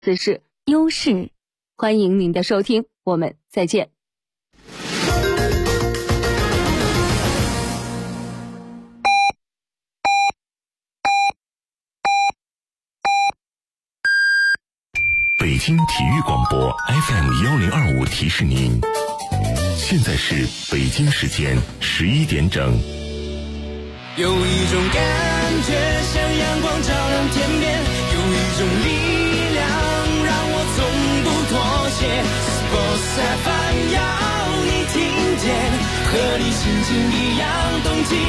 此是优势。欢迎您的收听，我们再见。 北京体育广播 FM1025 提示您，现在是北京时间11点整。 有一种感觉像阳光照亮天边，有一种力量让我从不妥协。Sports FM 要你听见，和你心情一样动起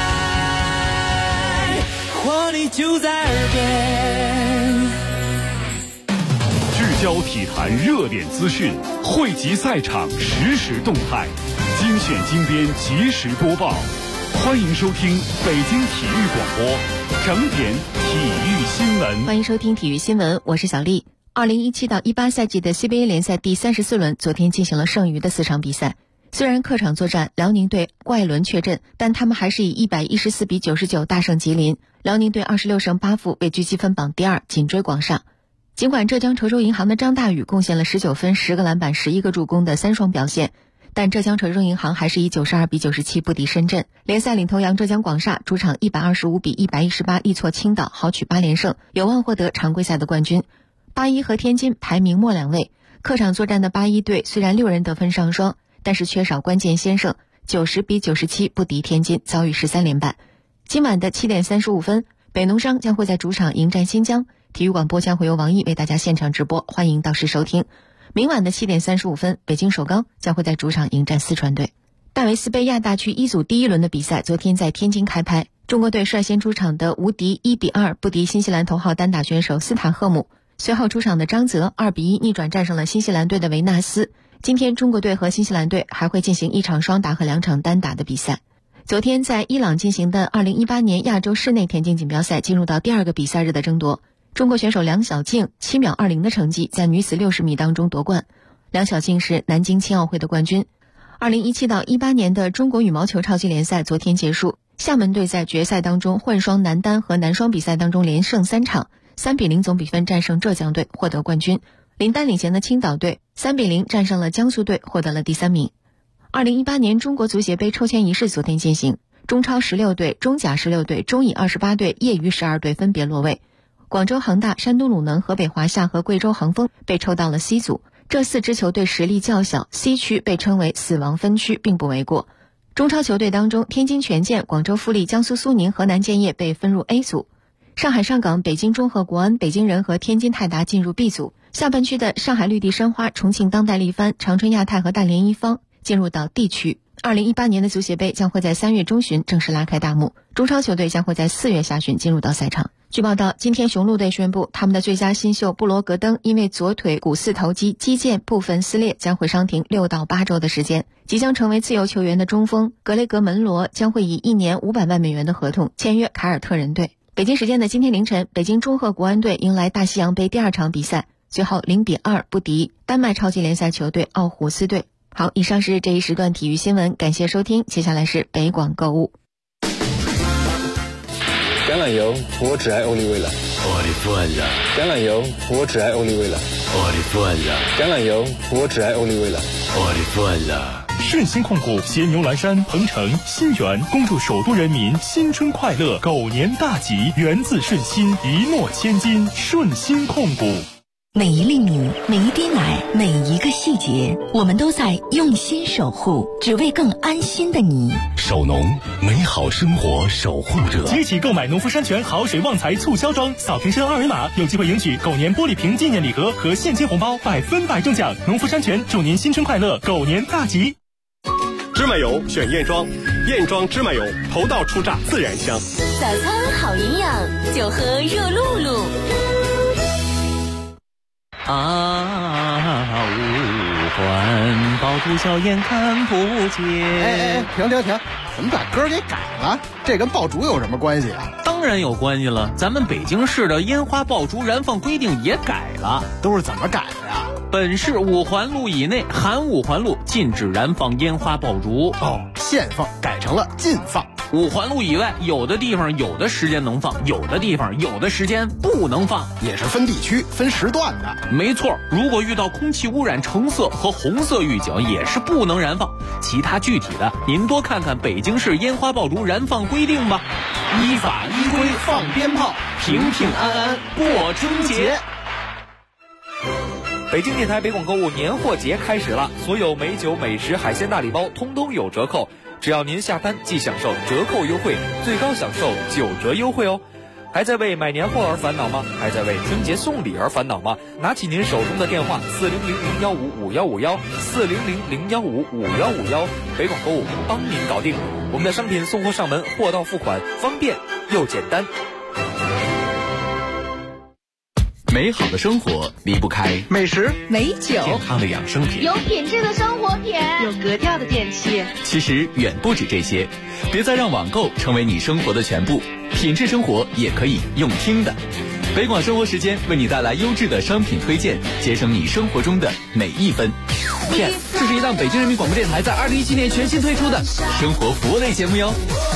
来，活力就在耳边。 聚焦体坛热点资讯，汇集赛场实时动态，精选精编及时播报。欢迎收听北京体育广播整点体育新闻。 欢迎收听体育新闻，我是小丽。2017到18赛季的 CBA 联赛第34轮昨天进行了剩余的4场比赛。虽然客场作战辽宁队怪轮缺阵，但他们还是以114比99大胜吉林。辽宁队26胜8负位居积分榜第2，紧追广厦。尽管浙江稠州银行的张大宇贡献了19分、10个篮板、11个助攻的3双表现，但浙江稠州银行还是以92比97不敌深圳。联赛领头羊浙江广厦主场125比118力挫青岛，豪取8连胜，有望获得常规赛的冠军。81和天津排名末2位。客场作战的81队虽然6人得分上双，但是缺少关键先生，90比97不敌天津，遭遇13连败。今晚的7点35分，北农商将会在主场迎战新疆。体育广播将会由王毅为大家现场直播，欢迎到时收听。明晚的7点35分，北京首钢将会在主场迎战四川队。戴维斯杯亚大区一组第1轮的比赛昨天在天津开拍，中国队率先出场的无敌1比2不敌新西兰头号单打选手斯塔赫姆，随后出场的张泽2比1逆转战胜了新西兰队的维纳斯。今天中国队和新西兰队还会进行1场双打和2场单打的比赛。昨天在伊朗进行的2018年亚洲室内田径锦标赛进入到第2个比赛日的争夺。中国选手梁晓静7秒20的成绩在女子60米当中夺冠。梁晓静是南京青奥会的冠军。2017到18年的中国羽毛球超级联赛昨天结束，厦门队在决赛当中混双男单和男双比赛当中连胜3场，3比0总比分战胜浙江队，获得冠军。林丹领衔的青岛队3比0战胜了江苏队，获得了第3名。2018年中国足协杯抽签仪式昨天进行，中超16队、中甲16队、中乙28队、业余12队分别落位。广州恒大、山东鲁能、河北华夏和贵州恒丰被抽到了 C 组，这4支球队实力较小， C 区被称为死亡分区，并不为过。中超球队当中，天津权健、广州富力、江苏苏宁、河南建业被分入 A 组，上海上港、北京中赫国安、北京人和天津泰达进入 B 组。下半区的上海绿地申花、重庆当代力帆、长春亚泰和大连一方进入到 D 区。2018年的足协杯将会在3月中旬正式拉开大幕，中超球队将会在4月下旬进入到赛场。据报道，今天雄鹿队宣布，他们的最佳新秀布罗格登因为左腿股四头肌肌腱部分撕裂，将会伤停6到8周的时间。即将成为自由球员的中锋格雷格门罗将会以1年500万美元的合同签约凯尔特人队。北京时间的今天凌晨，北京中赫国安队迎来大西洋杯第2场比赛，最后0比2不敌丹麦超级联赛球队奥胡斯队。好，以上是这一时段体育新闻，感谢收听，接下来是北广购物。 橄榄油，我只爱欧丽薇了。 我的父呀！ 橄榄油，我只爱欧丽薇了。 我的父呀！ 橄榄油，我只爱欧丽薇了。 我的父呀！ 顺鑫控股携牛栏山、鹏城、新源恭祝首都人民新春快乐，狗年大吉，源自顺心，一诺千金，顺鑫控股。 每一粒米，每一滴奶，每一个细节，我们都在用心守护，只为更安心的你。 守农，美好生活守护者。 即日起购买农夫山泉好水旺财促销装，扫瓶身2维码，有机会赢取狗年玻璃瓶纪念礼盒和现金红包，100%中奖。农夫山泉祝您新春快乐，狗年大吉。 芝麻油选燕庄，燕庄芝麻油头道出榨自然香。 早餐好营养，就喝热露露。 五环爆竹硝烟看不见。 停！怎么把歌给改了？这跟爆竹有什么关系啊？ 当然有关系了，咱们北京市的烟花爆竹燃放规定也改了。 都是怎么改的呀？ 本市5环路以内含5环路禁止燃放烟花爆竹。 限放改成了禁放。 五环路以外，有的地方有的时间能放，有的地方有的时间不能放， 也是分地区分时段的。 没错，如果遇到空气污染橙色和红色预警，也是不能燃放。其他具体的您多看看北京市烟花爆竹燃放规定吧。依法依规放鞭炮，平平安安过春节。 北京电台北广购物年货节开始了，所有美酒美食海鲜大礼包通通有折扣，只要您下单即享受折扣优惠，最高享受9折优惠哦。还在为买年货而烦恼吗？还在为春节送礼而烦恼吗？拿起您手中的电话，4000-015-5151，4000-015-5151，北广购物帮您搞定。我们的商品送货上门，货到付款，方便又简单。 美好的生活离不开美食、 美酒、 健康的养生品、 有品质的生活品、 有格调的电器。 其实远不止这些，别再让网购成为你生活的全部，品质生活也可以用听的。北广生活时间为你带来优质的商品推荐，节省你生活中的每一分。 Yes， 这是一档北京人民广播电台在2017年全新推出的生活服务类节目哟。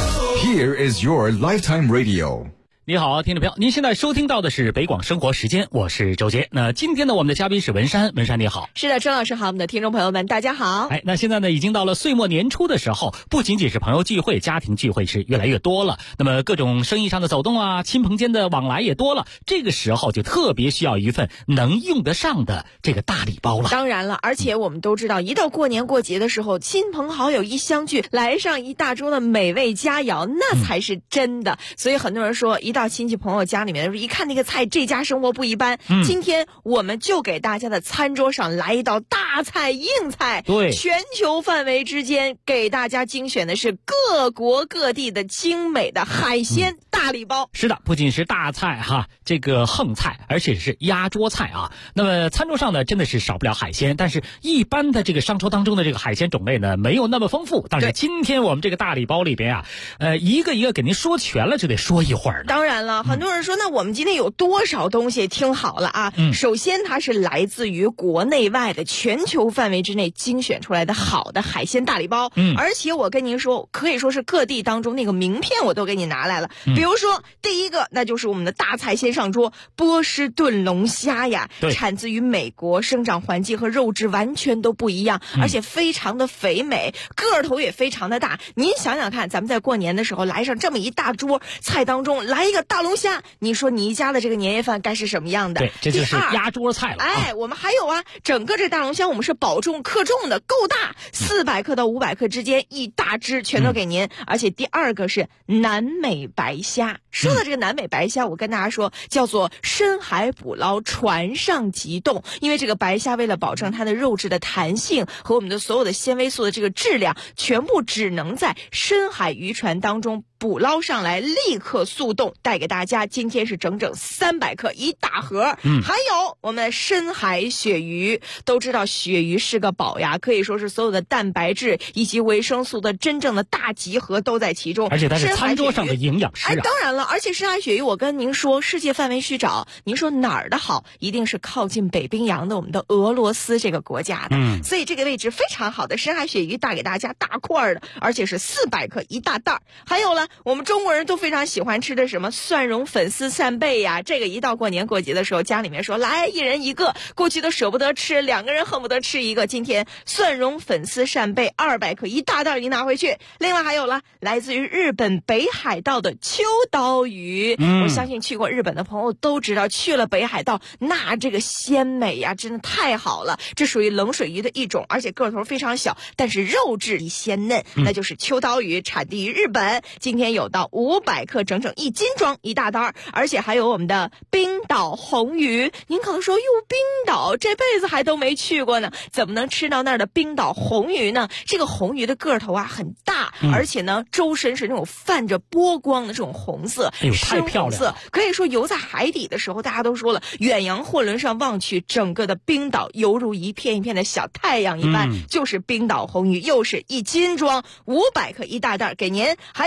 Here is your lifetime radio。 你好，听众朋友，您现在收听到的是北广生活时间，我是周杰。那今天呢，我们的嘉宾是文山，文山你好。 是的，周老师好，我们的听众朋友们大家好。 那现在呢，已经到了岁末年初的时候，不仅仅是朋友聚会、家庭聚会是越来越多了，那么各种生意上的走动啊，亲朋间的往来也多了，这个时候就特别需要一份能用得上的这个大礼包了。 当然了，而且我们都知道，一到过年过节的时候，亲朋好友一相聚，来上一大桌的美味佳肴，那才是真的。所以很多人说，一到亲戚朋友家里面，一看那个菜，这家生活不一般。今天我们就给大家的餐桌上来一道大菜硬菜， 对， 全球范围之间给大家精选的是各国各地的精美的海鲜大礼包。 是的，不仅是大菜哈，这个横菜，而且是压桌菜啊。那么餐桌上呢，真的是少不了海鲜，但是一般的这个商桌当中的这个海鲜种类呢，没有那么丰富。但是今天我们这个大礼包里边啊，一个一个给您说全了，就得说一会儿呢。 当然了，很多人说，那我们今天有多少东西？听好了啊，首先它是来自于国内外的全球范围之内精选出来的好的海鲜大礼包。而且我跟您说，可以说是各地当中那个名片我都给你拿来了。比如说第一个，那就是我们的大菜先上桌，波士顿龙虾呀，产自于美国，生长环境和肉质完全都不一样，而且非常的肥美，个头也非常的大。您想想看，咱们在过年的时候来上这么一大桌菜当中来一个大龙虾，你说你家的这个年夜饭该是什么样的？ 对，这就是压桌菜了。 我们还有啊，整个这大龙虾我们是保重克重的，够大，400克到500克之间，一大只全都给您。而且第二个是南美白虾。说到这个南美白虾，我跟大家说，叫做深海捕捞，船上急冻。因为这个白虾为了保证它的肉质的弹性和我们的所有的纤维素的这个质量，全部只能在深海渔船当中捕捞上来，立刻速冻带给大家。今天是整整300克一大盒。还有我们深海鳕鱼，都知道鳕鱼是个宝呀，可以说是所有的蛋白质以及维生素的真正的大集合都在其中， 而且它是餐桌上的营养师啊。 当然了，而且深海鳕鱼我跟您说，世界范围去找，您说哪儿的好，一定是靠近北冰洋的我们的俄罗斯这个国家的。所以这个位置非常好的深海鳕鱼带给大家大块的，而且是400克一大袋。还有了，我们中国人都非常喜欢吃的什么蒜蓉粉丝扇贝呀，这个一到过年过节的时候，家里面说来一人一个，过去都舍不得吃，2个人恨不得吃一个。今天蒜蓉粉丝扇贝200克一大袋，你拿回去。另外还有了，来自于日本北海道的秋刀鱼。我相信去过日本的朋友都知道，去了北海道那这个鲜美呀，真的太好了。这属于冷水鱼的一种，而且个头非常小，但是肉质鲜嫩，那就是秋刀鱼，产地于日本。今天有到500克，整整1斤装一大袋。而且还有我们的冰岛红鱼。您可能说，哟，冰岛这辈子还都没去过呢，怎么能吃到那儿的冰岛红鱼呢？这个红鱼的个头啊很大，而且呢周身是那种泛着波光的这种红色， 太漂亮了。 可以说游在海底的时候，大家都说了，远洋货轮上望去，整个的冰岛犹如一片一片的小太阳一般。就是冰岛红鱼，又是1斤装500克一大袋给您。还有我们的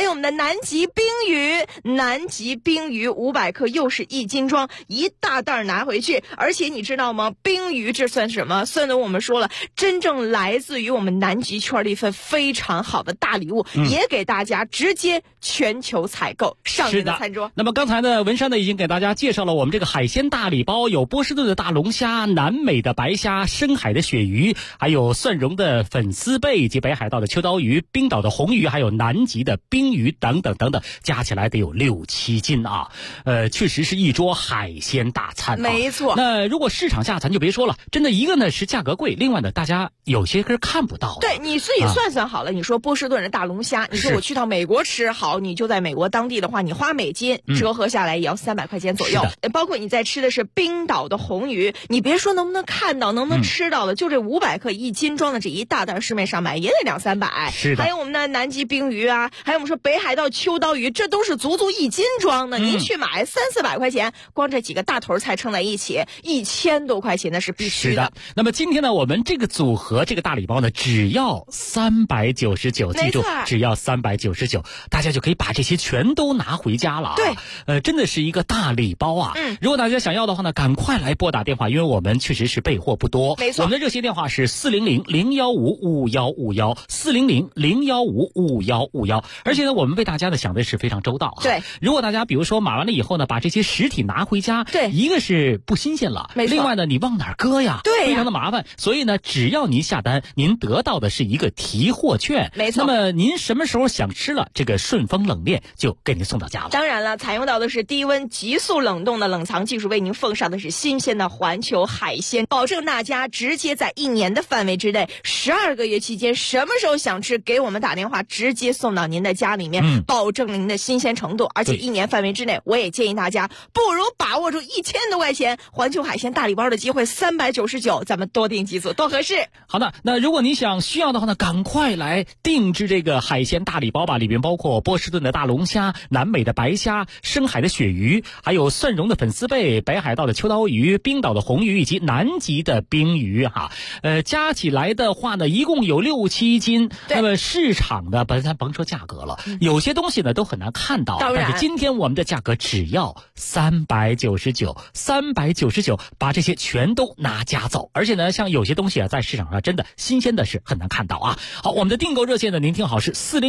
南极冰鱼，南极冰鱼500克又是1斤装，一大袋拿回去。而且你知道吗？冰鱼这算什么？算的我们说了，真正来自于我们南极圈的一份非常好的大礼物，也给大家直接全球采购上您的餐桌。 那么刚才呢，文山呢已经给大家介绍了我们这个海鲜大礼包，有波士顿的大龙虾、南美的白虾、深海的鳕鱼，还有蒜蓉的粉丝贝，以及北海道的秋刀鱼、冰岛的红鱼，还有南极的冰鱼等等等等，加起来得有6-7斤啊！确实是一桌海鲜大餐啊。 没错。 那如果市场价咱就别说了，真的一个呢是价格贵，另外呢大家有些是看不到的。 对，你自己算算好了，你说波士顿的大龙虾，你说我去到美国吃好，你就在美国当地的话，你花美金折合下来也要300块钱左右。包括你在吃的是冰岛的红鱼，你别说能不能看到，能不能吃到的，就这500克1斤装的这一大袋，市面上买也得200-300。 是的。 还有我们的南极冰鱼啊，还有我们说北海道秋刀鱼，这都是足1斤装的。您去买300-400块钱，光这几个大头菜称在一起，1000多块钱那是必须的。 是的。那么今天呢，我们这个组合这个大礼包呢，只要399，记住，只要399，大家就可以把这些全都拿回家了啊。 对， 真的是一个大礼包啊。如果大家想要的话呢，赶快来拨打电话，因为我们确实是备货不多。 没错。 我们的热线电话是400-015-5151，400-015-5151。而且呢，我们为大家呢想的是非常周到啊。 对。 如果大家比如说买完了以后呢，把这些实体拿回家， 对， 一个是不新鲜了， 没错。 另外呢，你往哪儿搁呀？ 对， 非常的麻烦。所以呢，只要您下单，您得到的是一个提货券。 没错。 那么您什么时候想吃了，这个顺丰冷链就给您送到家了。 当然了，采用到的是低温急速冷冻的冷藏技术，为您奉上的是新鲜的环球海鲜，保证大家直接在1年的范围之内，12个月期间，什么时候想吃，给我们打电话，直接送到您的家里面，保证您的新鲜程度。而且1年范围之内，我也建议大家不如把握住1000多块钱环球海鲜大礼包的机会，399，咱们多订几组，多合适。 好的，那如果你需要的话呢，赶快来定制这个海鲜大礼包吧，里边包括波士顿的大龙虾、南美的白虾、深海的鳕鱼，还有蒜蓉的粉丝贝、北海道的秋刀鱼、冰岛的红鱼以及南极的冰鱼哈。加起来的话呢，一共有6-7斤。那么市场的咱甭说价格了，有些东西呢都很难看到。但是今天我们的价格只要399，把这些全都拿家走。而且呢，像有些东西啊，在市场上真的新鲜的是很难看到啊。好，我们的订购热线呢，您听好是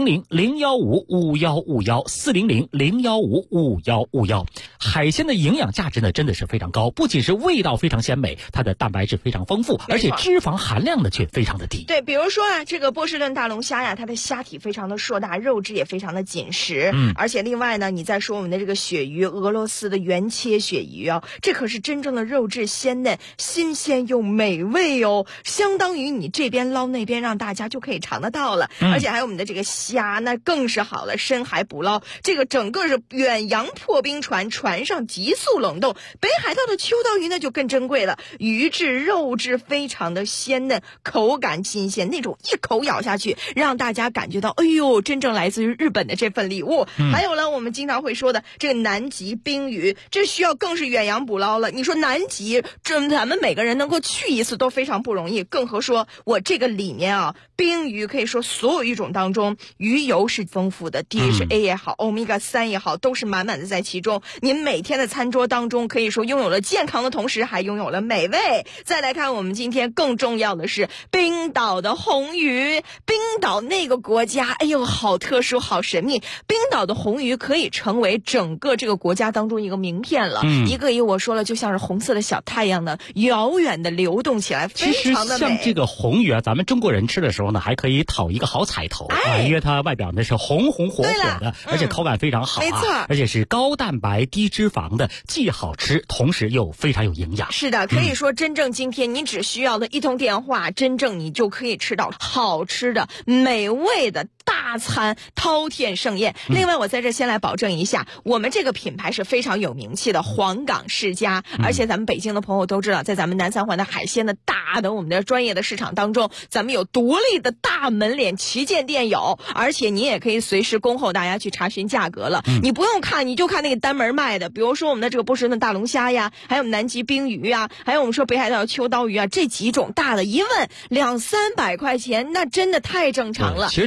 400-015-5151，400-015-5151。海鲜的营养价值呢，真的是非常高，不仅是味道非常鲜美，它的蛋白质非常丰富，而且脂肪含量呢却非常的低。 对，比如说啊，这个波士顿大龙虾呀，它的虾体非常的硕大，肉质也非常的紧实。而且另外呢，你再说我们的这个鳕鱼，俄罗斯的原切鳕鱼啊，这可是真正的肉质鲜嫩、新鲜又美味哦，相当于你这边捞那边，让大家就可以尝得到了。而且还有我们的这个虾，那更是好了，深海捕捞，这个整个是远洋破冰船上急速冷冻。北海道的秋刀鱼呢就更珍贵了，鱼质肉质非常的鲜嫩，口感新鲜，那种一口咬下去让大家感觉到哎呦，真正来自于日本的这份礼物。还有了我们经常会说的这个南极冰鱼，这需要更是远洋捕捞了。你说南极这咱们每个人能够去一次都非常不容易，更何说我这个里面啊，冰鱼可以说所有鱼种当中鱼油是丰富的， DHA 也好，Omega 3也好，都是满满的在其中。您每天的餐桌当中可以说拥有了健康的同时还拥有了美味。再来看我们今天更重要的是冰岛的红鱼。冰岛那个国家哎呦好特殊好神秘，冰岛的红鱼可以成为整个这个国家当中一个名片了。一个我说了就像是红色的小太阳的遥远的流动起来，非常的美。 其实像这个红鱼啊，咱们中国人吃的时候呢还可以讨一个好彩头啊，因为它外表呢是红红火火的，而且口感非常好没错， 而且是高蛋白低脂肪的，既好吃同时又非常有营养。 是的，可以说真正今天你只需要的一通电话，真正你就可以吃到好吃的美味的大餐，饕餮盛宴。另外我在这先来保证一下，我们这个品牌是非常有名气的黄冈世家，而且咱们北京的朋友都知道，在咱们南三环的海鲜的大的我们的专业的市场当中，咱们有独立的大门脸旗舰店有，而且你也可以随时恭候大家去查询价格了。你不用看，你就看那个单门卖的，比如说我们的这个波士顿大龙虾呀，还有南极冰鱼呀，还有我们说北海道秋刀鱼啊，这几种大的一问200-300块钱，那真的太正常了。 其实这个大礼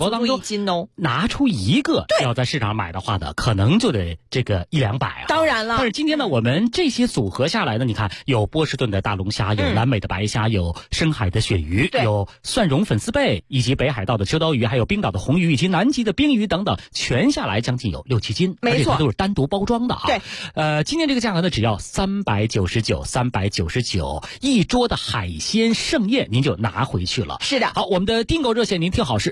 包当中拿出一个要在市场买的话呢，可能就得这个100-200啊。 当然了， 但是今天呢，我们这些组合下来呢，你看有波士顿的大龙虾，有南美的白虾，有深海的鳕鱼，有蒜蓉粉丝贝，以及北海道的秋刀鱼，还有冰岛的红鱼，以及南极的冰鱼等等，全下来将近有6-7斤， 没错， 而且都是单独包装的啊。 对， 今天这个价格呢，只要399，399一桌的海鲜盛宴您就拿回去了。 是的， 好，我们的订购热线您听好是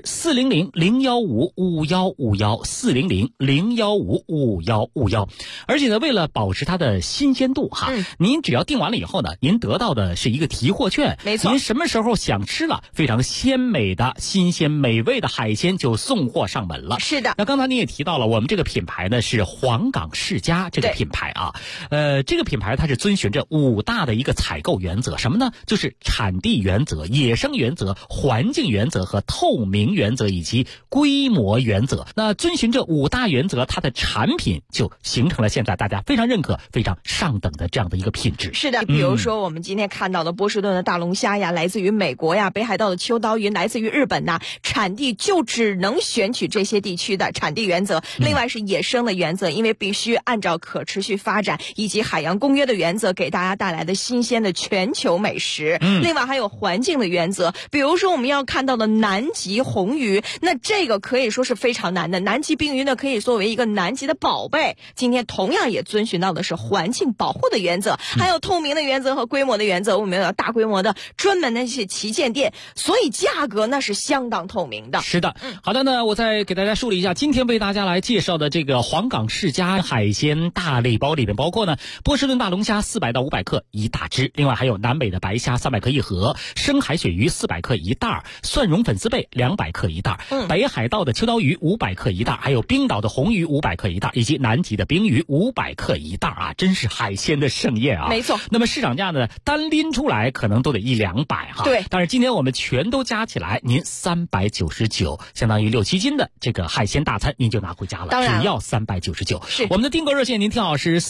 400-015-5151，400-015-5151。而且呢，为了保持它的新鲜度哈，您只要订完了以后呢，您得到的是一个提货券， 没错， 您什么时候想吃了非常鲜美的新鲜美味的海鲜就送货上门了。 是的， 那刚才你也提到了，我们这个品牌呢是黄冈世家这个品牌啊，这个品牌它是遵循着5大的一个采购原则，什么呢？就是产地原则、野生原则、环境原则和透明原则以及规模原则。那遵循这5大原则，它的产品就形成了现在大家非常认可、非常上等的这样的一个品质。 是的，比如说我们今天看到的波士顿的大龙虾呀，来自于美国呀，北海道的秋刀鱼来自于日本呐，产地就只能选取这些地区的产地原则。另外是野生的原则，因为必须按照可持续发展以及海洋公约的原则，给大家带来的新鲜的全球美食。另外还有环境的原则，比如说我们要看到的南极红鱼，那这个可以说是非常难的。南极冰鱼呢，可以作为一个南极的宝贝，今天同样也遵循到的是环境保护的原则，还有透明的原则和规模的原则。我们有大规模的专门的一些旗舰店，所以价格那是相当透明的。 是的，好的呢，我再给大家梳理一下，今天为大家来介绍的这个黄冈世家海鲜大礼包里面包括呢，波士顿大龙虾400-500克一大只，另外还有南美的白虾300克一盒，深海鳕鱼400克一袋，蒜蓉粉丝贝200克一袋，北海道的秋刀鱼500克一袋，还有冰岛的红鱼500克一袋，以及南极的冰鱼500克一袋啊，真是海鲜的盛宴啊！ 没错。 那么市场价呢，单拎出来可能都得100-200哈。 对。 但是今天我们全都加起来，您399，相当于6-7斤的这个海鲜大餐，您就拿回家了。 当然， 只要399。 是。 我们的订购热线您听好是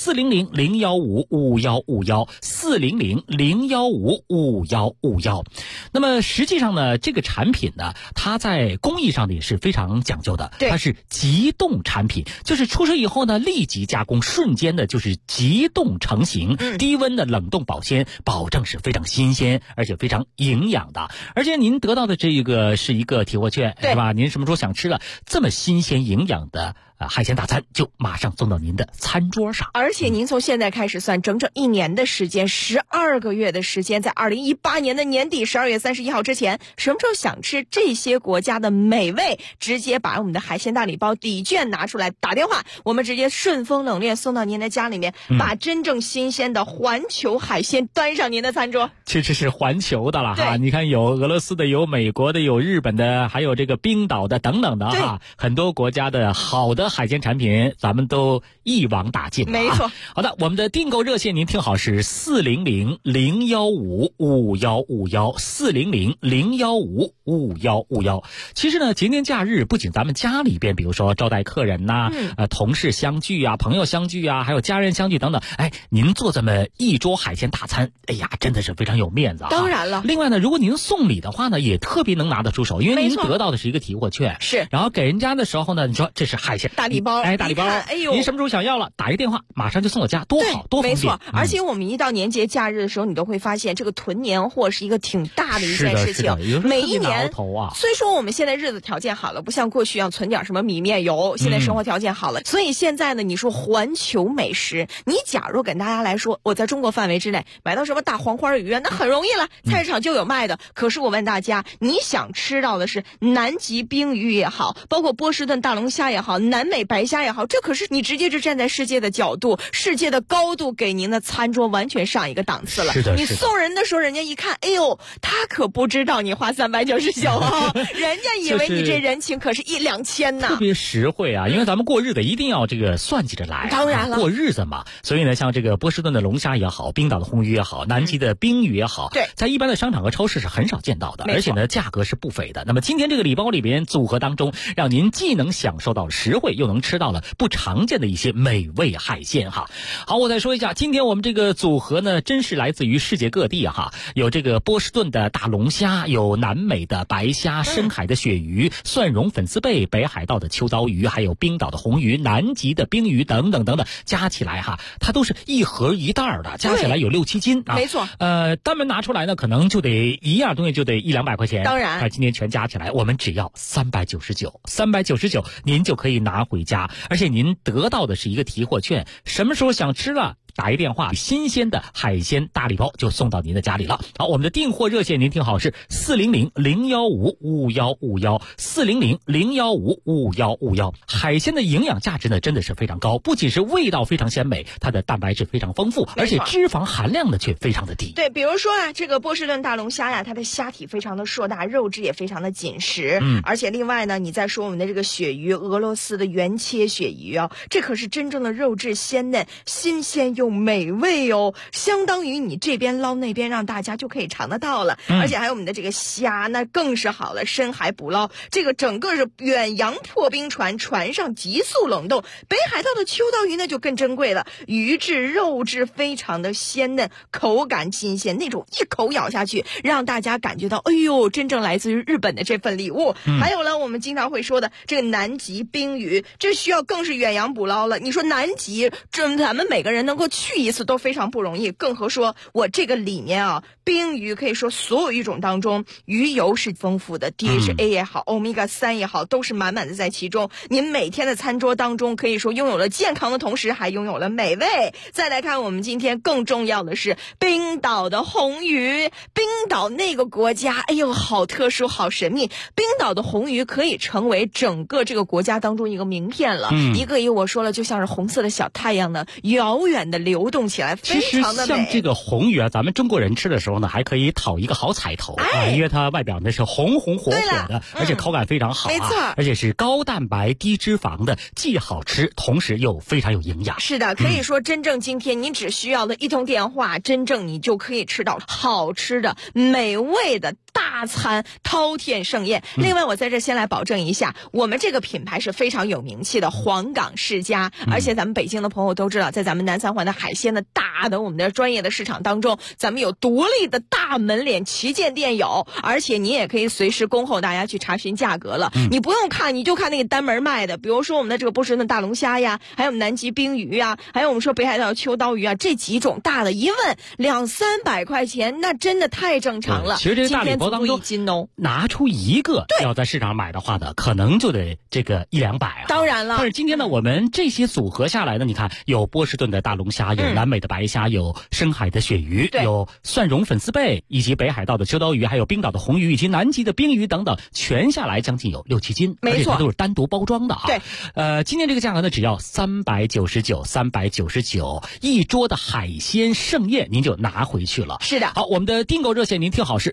400-015-5151，400-015-5151。那么实际上呢，这个产品呢，它在工艺上呢也是非常讲究的。它是急冻产品，就是出售以后呢，立即加工，瞬间的就是急冻成型，低温的冷冻保鲜，保证是非常新鲜而且非常营养的。而且您得到的这个是一个提货券，是吧？您什么时候想吃了这么新鲜营养的海鲜大餐，就马上送到您的餐桌上。 而且您从现在开始算，整整1年的时间，12个月的时间，在2018年的年底12月31号之前，什么时候想吃这些国家的美味，直接把我们的海鲜大礼包抵券拿出来，打电话，我们直接顺丰冷链送到您的家里面，把真正新鲜的环球海鲜端上您的餐桌。 其实是环球的了哈，你看有俄罗斯的，有美国的，有日本的，还有这个冰岛的等等的哈，很多国家的好的海鲜产品咱们都一网打尽了。 没错。 好的，我们的订购热线您听好是400-015-5151，400-015-5151。其实呢，节年假日不仅咱们家里边，比如说招待客人呐，同事相聚啊，朋友相聚啊，还有家人相聚等等，您做这么一桌海鲜大餐，哎呀，真的是非常有面子啊。 当然了。 另外呢，如果您送礼的话呢，也特别能拿得出手，因为您得到的是一个提货券， 是， 然后给人家的时候呢，你说这是海鲜大礼包， 大礼包，您什么时候想要了，打一电话马上就送到家，多好，多方便。 没错。而且我们一到年节假日的时候，你都会发现这个囤年货是一个挺大的一件事情。每一年，虽说我们现在日子条件好了，不像过去要存点什么米面油，现在生活条件好了，所以现在呢，你说环球美食，你假如跟大家来说，我在中国范围之内买到什么大黄花鱼啊，那很容易了，菜市场就有卖的。可是我问大家，你想吃到的是南极冰鱼也好，包括波士顿大龙虾也好，南美白虾也好，这可是你直接就站在世界的角度、世界的高度，给您的餐桌完全上一个档次了。 是的。 你送人的时候，人家一看，哎呦，他可不知道你花399啊，人家以为你这人情可是1-2千呢。 特别实惠啊，因为咱们过日子一定要这个算计着来， 当然了， 过日子嘛。所以呢，像这个波士顿的龙虾也好，冰岛的红鱼也好，南极的冰鱼鱼也好， 对， 在一般的商场和超市是很少见到的，而且呢价格是不菲的。那么今天这个礼包里边组合当中，让您既能享受到实惠，又能吃到了不常见的一些美味海鲜哈。好，我再说一下，今天我们这个组合呢，真是来自于世界各地哈，有这个波士顿的大龙虾，有南美的白虾，深海的鳕鱼，蒜蓉粉丝贝，北海道的秋刀鱼，还有冰岛的红鱼，南极的冰鱼等等等等，加起来哈，它都是一盒一袋的，加起来有6-7斤啊。 没错。 单门拿出来呢，可能就得一样东西就得100-200块钱。 当然， 今天全加起来，我们只要399，您就可以拿回家，而且您得到的是一个提货券，什么时候想吃了，打一电话，新鲜的海鲜大礼包就送到您的家里了。好，我们的订货热线您听好，是400-015-5151，400-015-5151。海鲜的营养价值呢真的是非常高，不仅是味道非常鲜美，它的蛋白质非常丰富，而且脂肪含量呢却非常的低。 对，比如说啊，这个波士顿大龙虾呀，它的虾体非常的硕大，肉质也非常的紧实。而且另外呢，你再说我们的这个鳕鱼，俄罗斯的原切鳕鱼啊，这可是真正的肉质鲜嫩，新鲜又美味哦，相当于你这边捞那边让大家就可以尝得到了。而且还有我们的这个虾，那更是好了，深海捕捞，这个整个是远洋破冰船，船上急速冷冻。北海道的秋刀鱼呢就更珍贵了，鱼质肉质非常的鲜嫩，口感新鲜，那种一口咬下去让大家感觉到哎呦，真正来自于日本的这份礼物。还有了我们经常会说的这个南极冰鱼，这需要更是远洋捕捞了。你说南极，这咱们每个人能够去一次都非常不容易，更何说我这个里面啊，冰鱼可以说所有鱼种当中，鱼油是丰富的， DHA 也好，Omega 3也好，都是满满的在其中。您每天的餐桌当中可以说拥有了健康的同时还拥有了美味。再来看我们今天更重要的是冰岛的红鱼。冰岛那个国家，哎呦，好特殊好神秘，冰岛的红鱼可以成为整个这个国家当中一个名片了。一个我说了，就像是红色的小太阳呢，遥远的流动起来，非常的美。 其实像这个红鱼啊，咱们中国人吃的时候呢，还可以讨一个好彩头啊，因为它外表呢是红红火火的，而且口感非常好啊， 没错， 而且是高蛋白低脂肪的，既好吃，同时又非常有营养。 是的，可以说真正今天你只需要的一通电话，真正你就可以吃到好吃的美味的大餐，饕餮盛宴。另外我在这先来保证一下，我们这个品牌是非常有名气的黄冈世家，而且咱们北京的朋友都知道，在咱们南三环的海鲜的大的我们的专业的市场当中，咱们有独立的大门脸旗舰店有，而且你也可以随时恭候大家去查询价格了。你不用看，你就看那个单门卖的，比如说我们的这个波士顿大龙虾呀，还有我们南极冰鱼呀，还有我们说北海道秋刀鱼啊，这几种大的一问200-300块钱，那真的太正常了。 其实这个大礼包当中拿出一个要在市场买的话呢，可能就得这个100-200啊。 当然了， 但是今天呢，我们这些组合下来呢，你看有波士顿的大龙虾，有南美的白虾，有深海的鳕鱼，有蒜蓉粉丝贝，以及北海道的秋刀鱼，还有冰岛的红鱼，以及南极的冰鱼等等，全下来将近有6-7斤， 没错， 而且它都是单独包装的啊。 对， 今天这个价格呢，只要399，一桌的海鲜盛宴您就拿回去了。 是的。 好，我们的订购热线您听好，是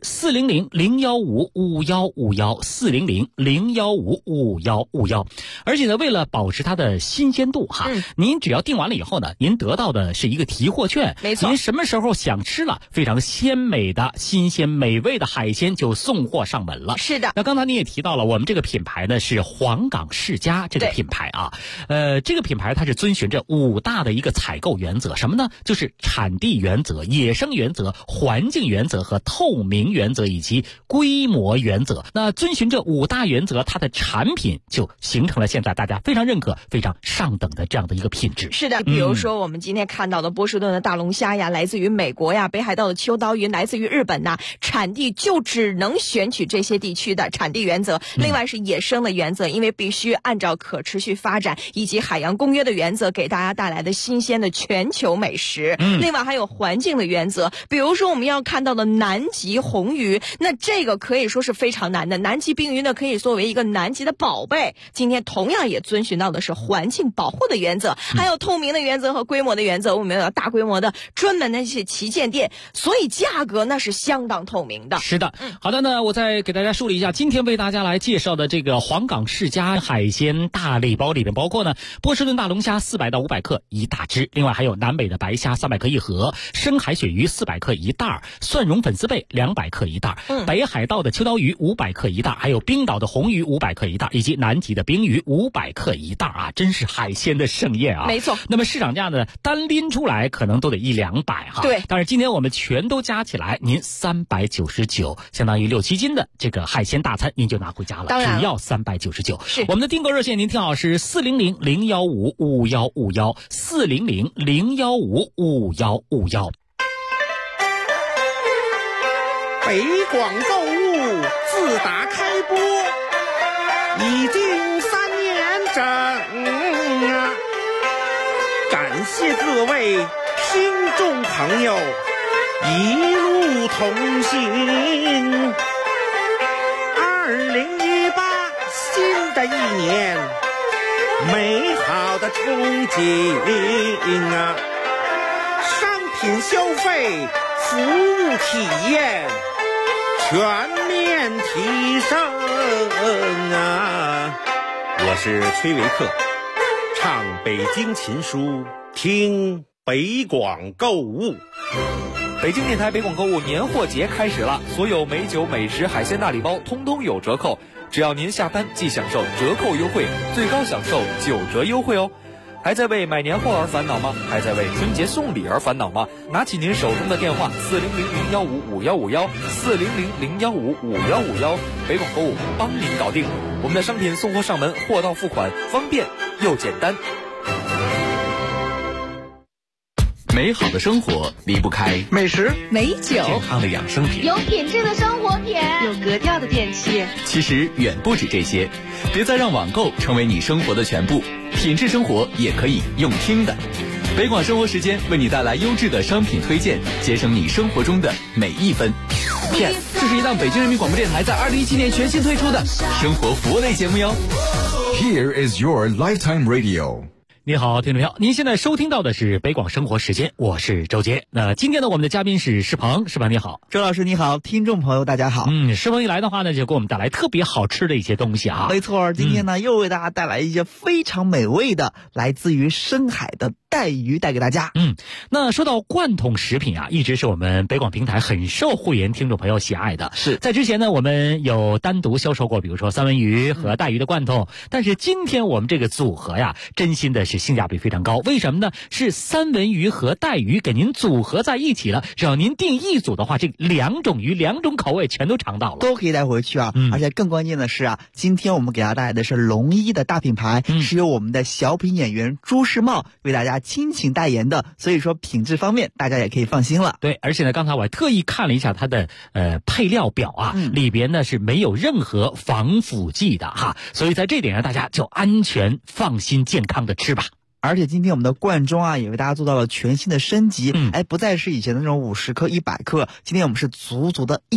400-015-5151，400-015-5151。而且呢，为了保持它的新鲜度哈，您只要订完了以后呢，您得到的是一个提货券。 没错， 您什么时候想吃了非常鲜美的新鲜美味的海鲜，就送货上门了。 是的。 那刚才你也提到了，我们这个品牌呢是黄冈世家这个品牌啊，这个品牌它是遵循着5大的一个采购原则，什么呢？就是产地原则、野生原则、环境原则和透明原则以及规模原则。那遵循这5大原则，它的产品就形成了现在大家非常认可、非常上等的这样的一个品质。 是的，比如说我们今天看到的波士顿的大龙虾呀，来自于美国呀，北海道的秋刀鱼来自于日本呐，产地就只能选取这些地区的产地原则。另外是野生的原则，因为必须按照可持续发展以及海洋公约的原则，给大家带来的新鲜的全球美食。另外还有环境的原则，比如说我们要看到的南极红鱼， 那这个可以说是非常难的。南极冰鱼呢，可以作为一个南极的宝贝，今天同样也遵循到的是环境保护的原则，还有透明的原则和规模的原则。我们有大规模的专门的一些旗舰店，所以价格那是相当透明的。 是的，好的呢，我再给大家梳理一下，今天为大家来介绍的这个黄冈世家海鲜大礼包里面包括呢波士顿大龙虾400到500克一大只，另外还有南北的白虾300克一盒，深海鳕鱼400克一袋，蒜蓉粉丝贝200克一袋，北海道的秋刀鱼500克一袋，还有冰岛的红鱼500克一袋，以及南极的冰鱼500克一袋啊，真是海鲜的盛宴啊！ 没错。 那么市场价呢，单拎出来可能都得100-200哈。 对。 但是今天我们全都加起来，您399，相当于6-7斤的这个海鲜大餐，您就拿回家了。 当然只要399。 是。 我们的订购热线您听好是400-015-5151，400-015-5151。 北广购物自打开播已经3年整啊！感谢各位听众朋友一路同行。2018新的一年，美好的憧憬啊！商品消费，服务体验全面提升啊！我是崔维克，唱北京琴书，听北广购物。 北京电台北广购物年货节开始了，所有美酒、美食、海鲜大礼包通通有折扣，只要您下单即享受折扣优惠，最高享受9折优惠哦。还在为买年货而烦恼吗？还在为春节送礼而烦恼吗？拿起您手中的电话400-015-5151，400-015-5151，北广购物帮您搞定。我们的商品送货上门，货到付款，方便又简单。 美好的生活离不开美食、 美酒、 健康的养生品、 有品质的生活品、 有格调的电器。 其实远不止这些，别再让网购成为你生活的全部，品质生活也可以用听的。北广生活时间为你带来优质的商品推荐，节省你生活中的每一分。 这是一档北京人民广播电台在2017年全新推出的生活服务类节目哟。 Here is your lifetime radio。 你好，听众朋友，您现在收听到的是北广生活时间，我是周杰。那今天呢，我们的嘉宾是施鹏，施鹏你好。 周老师你好，听众朋友大家好。 施鹏一来的话呢，就给我们带来特别好吃的一些东西啊。 没错，今天呢又为大家带来一些非常美味的，来自于深海的带鱼带给大家。 那说到罐头食品啊，一直是我们北广平台很受会员听众朋友喜爱的。 是在之前呢，我们有单独销售过，比如说三文鱼和带鱼的罐头，但是今天我们这个组合呀，真心的是性价比非常高。为什么呢？是三文鱼和带鱼给您组合在一起了，只要您订一组的话，这2种鱼2种口味全都尝到了， 都可以带回去啊。而且更关键的是啊，今天我们给大家带来的是龙一的大品牌，是由我们的小品演员朱时茂为大家亲情代言的，所以说品质方面大家也可以放心了。 对，而且呢，刚才我还特意看了一下它的配料表啊，里边呢是没有任何防腐剂的哈，所以在这点上大家就安全放心健康的吃吧。 而且今天我们的罐装啊，也为大家做到了全新的升级，不再是以前的那种50克、100克，今天我们是足足的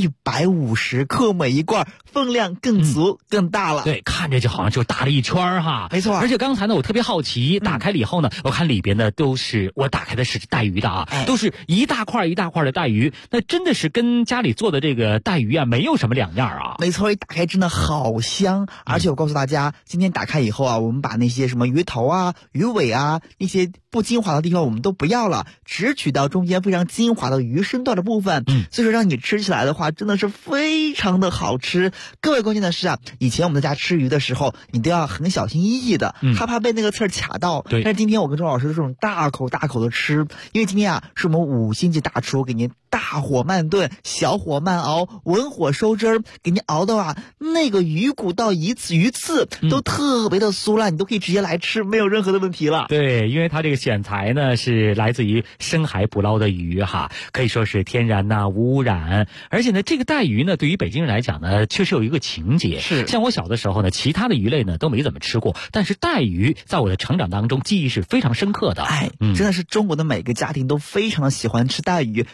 150克每一罐，分量更足、更大了。 对，看着就好像就大了一圈哈。 没错。 而且刚才呢，我特别好奇，打开了以后呢，我看里边呢都是我打开的是带鱼的啊，都是一大块一大块的带鱼，那真的是跟家里做的这个带鱼啊没有什么两样啊。 没错，一打开真的好香，而且我告诉大家，今天打开以后啊，我们把那些什么鱼头啊、鱼尾啊，一些不精华的地方我们都不要了，只取到中间非常精华的鱼身段的部分。所以说让你吃起来的话真的是非常的好吃。各位关键的是啊，以前我们在家吃鱼的时候，你都要很小心翼翼的，害怕被那个刺儿卡到。 对。 但是今天我跟周老师这种大口大口的吃，因为今天啊是我们5星级大厨给您大火慢炖、小火慢熬、文火收汁儿，给您熬到啊那个鱼骨到鱼刺都特别的酥烂，你都可以直接来吃，没有任何的问题了。 对，因为它这个选材呢是来自于深海捕捞的鱼哈，可以说是天然呐、无污染。而且呢，这个带鱼呢，对于北京人来讲呢，确实有一个情节。 是， 像我小的时候呢，其他的鱼类呢都没怎么吃过，但是带鱼在我的成长当中记忆是非常深刻的。 真的是中国的每个家庭都非常的喜欢吃带鱼，可是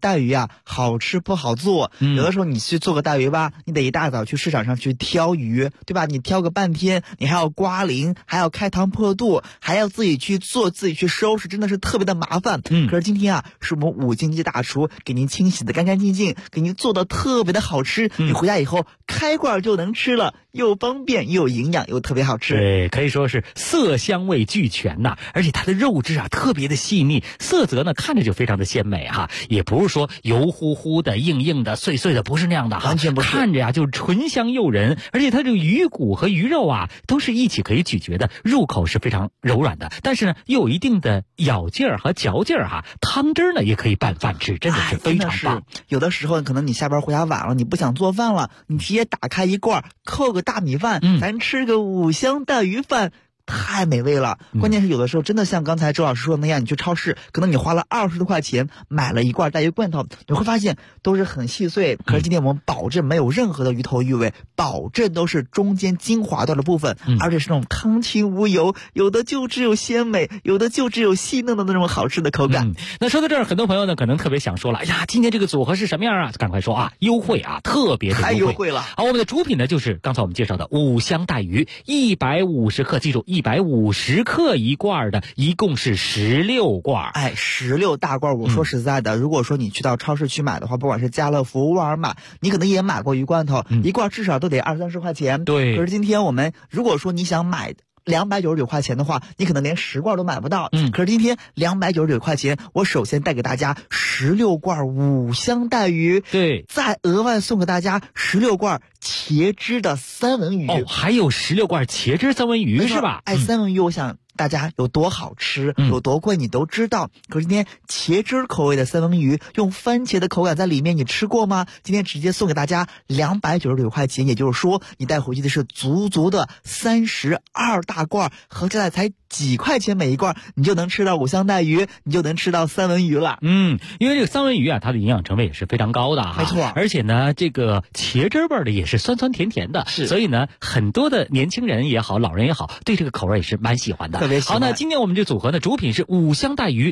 带鱼啊，好吃不好做。有的时候你去做个带鱼吧，你得一大早去市场上去挑鱼，对吧？你挑个半天，你还要刮鳞，还要开膛破肚，还要自己去做，自己去收拾，真的是特别的麻烦。可是今天啊，是我们五星级大厨给您清洗的干干净净，给您做的特别的好吃。你回家以后开罐就能吃了，又方便又有营养又特别好吃。 对，可以说是色香味俱全呐，而且它的肉质啊特别的细腻，色泽呢看着就非常的鲜美哈，也不是说油乎乎的、硬硬的、碎碎的，不是那样的哈， 完全不是， 看着呀就醇香诱人，而且它这个鱼骨和鱼肉啊都是一起可以咀嚼的，入口是非常柔软的，但是呢又有一定的咬劲儿和嚼劲儿哈，汤汁呢也可以拌饭吃，真的是非常棒。 有的时候可能你下班回家晚了，你不想做饭了，你直接打开一罐，扣个大米饭，咱吃个五香带鱼饭。太美味了，关键是有的时候真的像刚才周老师说的那样，你去超市，可能你花了20多块钱买了一罐带鱼罐头，你会发现都是很细碎。可是今天我们保证没有任何的鱼头鱼尾，保证都是中间精华掉的部分，而且是那种汤清无油，有的就只有鲜美，有的就只有细嫩的那种好吃的口感。 那说到这儿，很多朋友呢可能特别想说了，哎呀，今天这个组合是什么样啊？赶快说啊，优惠啊，特别的太优惠了。 好，我们的主品呢就是刚才我们介绍的五香带鱼，150克，记住150克一罐的，一共是16罐。 16大罐。我说实在的，如果说你去到超市去买的话，不管是家乐福、沃尔玛，你可能也买过鱼罐头，一罐至少都得20-30块钱。 对。 可是今天我们如果说你想买299块钱的话，你可能连10罐都买不到。可是今天299块钱，我首先带给大家16罐五香带鱼， 对， 再额外送给大家16罐茄汁的三文鱼。 还有16罐茄汁三文鱼是吧？ 三文鱼我想大家有多好吃，有多贵你都知道。可是今天茄汁口味的三文鱼，用番茄的口感在里面，你吃过吗？今天直接送给大家299块钱，也就是说你带回去的是足足的32大罐，合起来才几块钱每一罐，你就能吃到五香带鱼，你就能吃到三文鱼了。 因为这个三文鱼啊，它的营养成分也是非常高的哈， 没错。 而且呢，这个茄汁味的也是酸酸甜甜的，所以呢，很多的年轻人也好，老人也好，对这个口味也是蛮喜欢的。 特别喜欢。 好，那今天我们这组合呢，主品是五香带鱼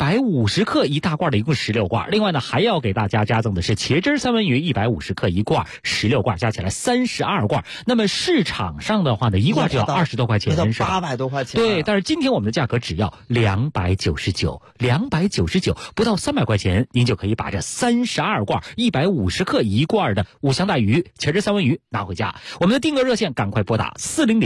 150克一大罐的，一共16罐。另外呢，还要给大家加赠的是茄汁三文鱼150克一罐，16罐，加起来32罐。那么市场上的话呢，一罐就要20多块钱， 是吧？800多块钱。 对，但是今天我们的价格只要299，不到300块钱，您就可以把这32罐150克一罐的五香带鱼、茄汁三文鱼拿回家。我们的订购热线赶快拨打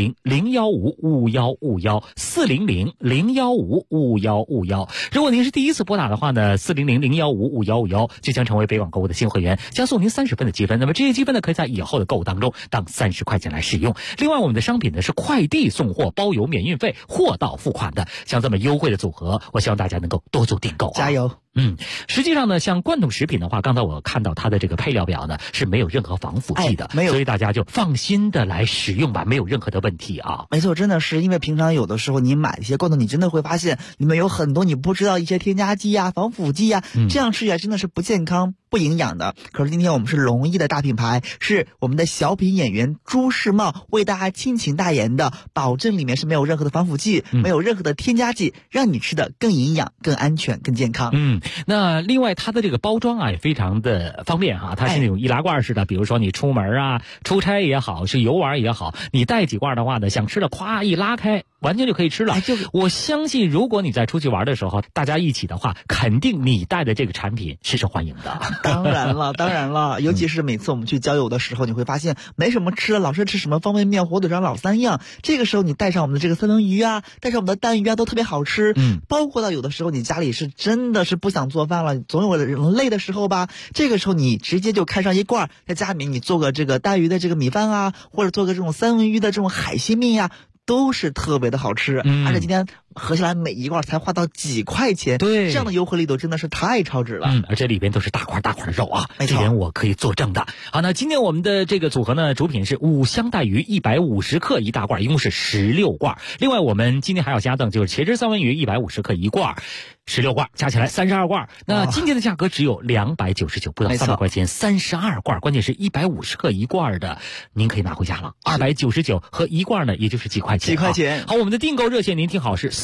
400-015-5151，400-015-5151。如果您是第一次拨打的话呢，400-015-5151就将成为北广购物的新会员，将送您30分的积分。那么这些积分呢，可以在以后的购物当中当30块钱来使用。另外，我们的商品呢是快递送货，包邮免运费，货到付款的。像这么优惠的组合，我希望大家能够多做订购加油。 实际上呢，像罐头食品的话，刚才我看到它的这个配料表呢是没有任何防腐剂的， 没有， 所以大家就放心的来使用吧，没有任何的问题啊。 没错，真的是因为平常有的时候你买一些罐头，你真的会发现里面有很多你不知道一些添加剂啊、防腐剂啊，这样吃起来真的是不健康、不营养的。可是今天我们是龙一的大品牌，是我们的小品演员朱时茂为大家倾情代言的，保证里面是没有任何的防腐剂，没有任何的添加剂，让你吃的更营养、更安全、更健康。 那另外它的这个包装啊也非常的方便哈，它是那种易拉罐式的，比如说你出门啊、出差也好，是游玩也好，你带几罐的话呢，想吃的咵一拉开，完全就可以吃了。我相信如果你在出去玩的时候，大家一起的话，肯定你带的这个产品是受欢迎的。 当然了，尤其是每次我们去郊游的时候，你会发现没什么吃的，老是吃什么方便面、火腿肠、老三样。这个时候你带上我们的这个三文鱼啊，带上我们的蛋鱼啊，都特别好吃。包括到有的时候你家里是真的是不想做饭了，总有人累的时候吧，这个时候你直接就开上一罐，在家里面你做个这个带鱼的这个米饭啊，或者做个这种三文鱼的这种海鲜面呀，都是特别的好吃。而且今天合起来每一罐才花到几块钱， 对， 这样的优惠力度真的是太超值了。 而且里边都是大块的肉啊， 没错， 这点我可以作证的。好，那今天我们的这个组合呢，主品是五香带鱼150克一大罐，一共是16罐。另外我们今天还要加赠就是茄汁三文鱼150克一罐，16罐，加起来32罐。那今天的价格只有299，不到300块钱，32罐，关键是150克一罐的，您可以拿回家了。299和一罐呢，也就是几块钱。 好， 我们的订购热线您听好是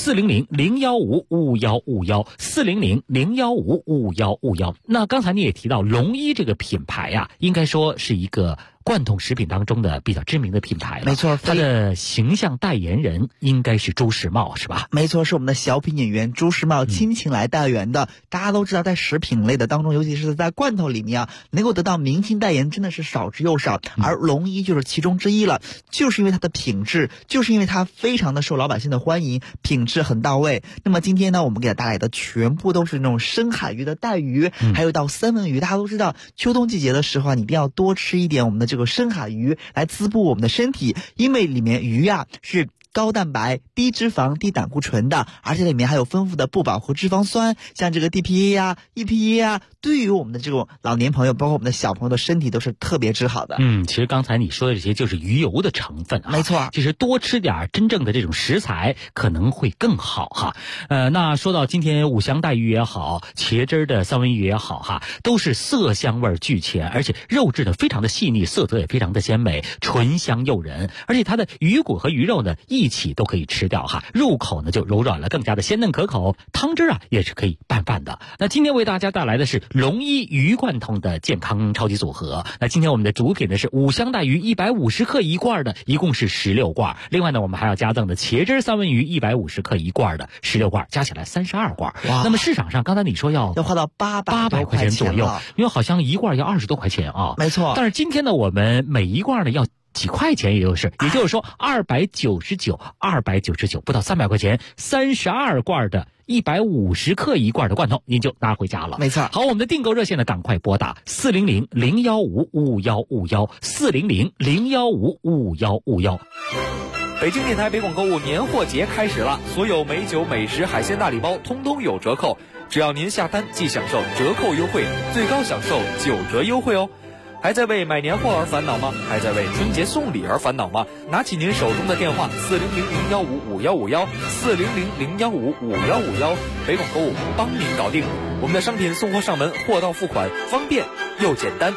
400-015-5151，400-015-5151。那刚才你也提到龙一这个品牌呀，应该说是一个罐头食品当中的比较知名的品牌了。 没错， 它的形象代言人应该是朱时茂，是吧？ 没错，是我们的小品演员朱时茂亲情来代言的。大家都知道，在食品类的当中，尤其是在罐头里面啊，能够得到明星代言真的是少之又少，而龙一就是其中之一了。就是因为它的品质，就是因为它非常的受老百姓的欢迎，品质很到位。那么今天呢，我们给大家带来的全部都是那种深海鱼的带鱼，还有到三文鱼。大家都知道，秋冬季节的时候啊，你一定要多吃一点我们的这个深海鱼来滋补我们的身体，因为里面鱼啊是高蛋白、低脂肪、低胆固醇的，而且里面还有丰富的不饱和脂肪酸，像这个 DPA 啊、EPA 啊，对于我们的这种老年朋友，包括我们的小朋友的身体都是特别之好的。 其实刚才你说的这些就是鱼油的成分啊， 没错， 其实多吃点真正的这种食材可能会更好哈。那说到今天五香带鱼也好，茄汁的三文鱼也好哈，都是色香味俱全，而且肉质呢非常的细腻，色泽也非常的鲜美，醇香诱人，而且它的鱼骨和鱼肉呢一起都可以吃掉哈，入口呢就柔软了，更加的鲜嫩可口，汤汁啊也是可以拌饭的。那今天为大家带来的是龙一鱼罐头的健康超级组合。那今天我们的主品呢是五香带鱼150克一罐的，一共是16罐。另外呢，我们还要加赠的茄汁三文鱼150克一罐的16罐，加起来32罐。那么市场上刚才你说要花到800 块钱左右，因为好像一罐要20多块钱啊。 没错。 但是今天呢，我们每一罐呢要几块钱，也就是说299，不到300块钱，32罐的150克一罐的罐头，您就拿回家了。 没错。 好，我们的订购热线呢，赶快拨打400-015-5151，400-015-5151。 北京电台北广购物年货节开始了，所有美酒、美食、海鲜大礼包通通有折扣，只要您下单即享受折扣优惠，最高享受9折优惠哦。还在为买年货而烦恼吗？还在为春节送礼而烦恼吗？拿起您手中的电话，400-015-5151，400-015-5151，北广购物帮您搞定。我们的商品送货上门，货到付款，方便又简单。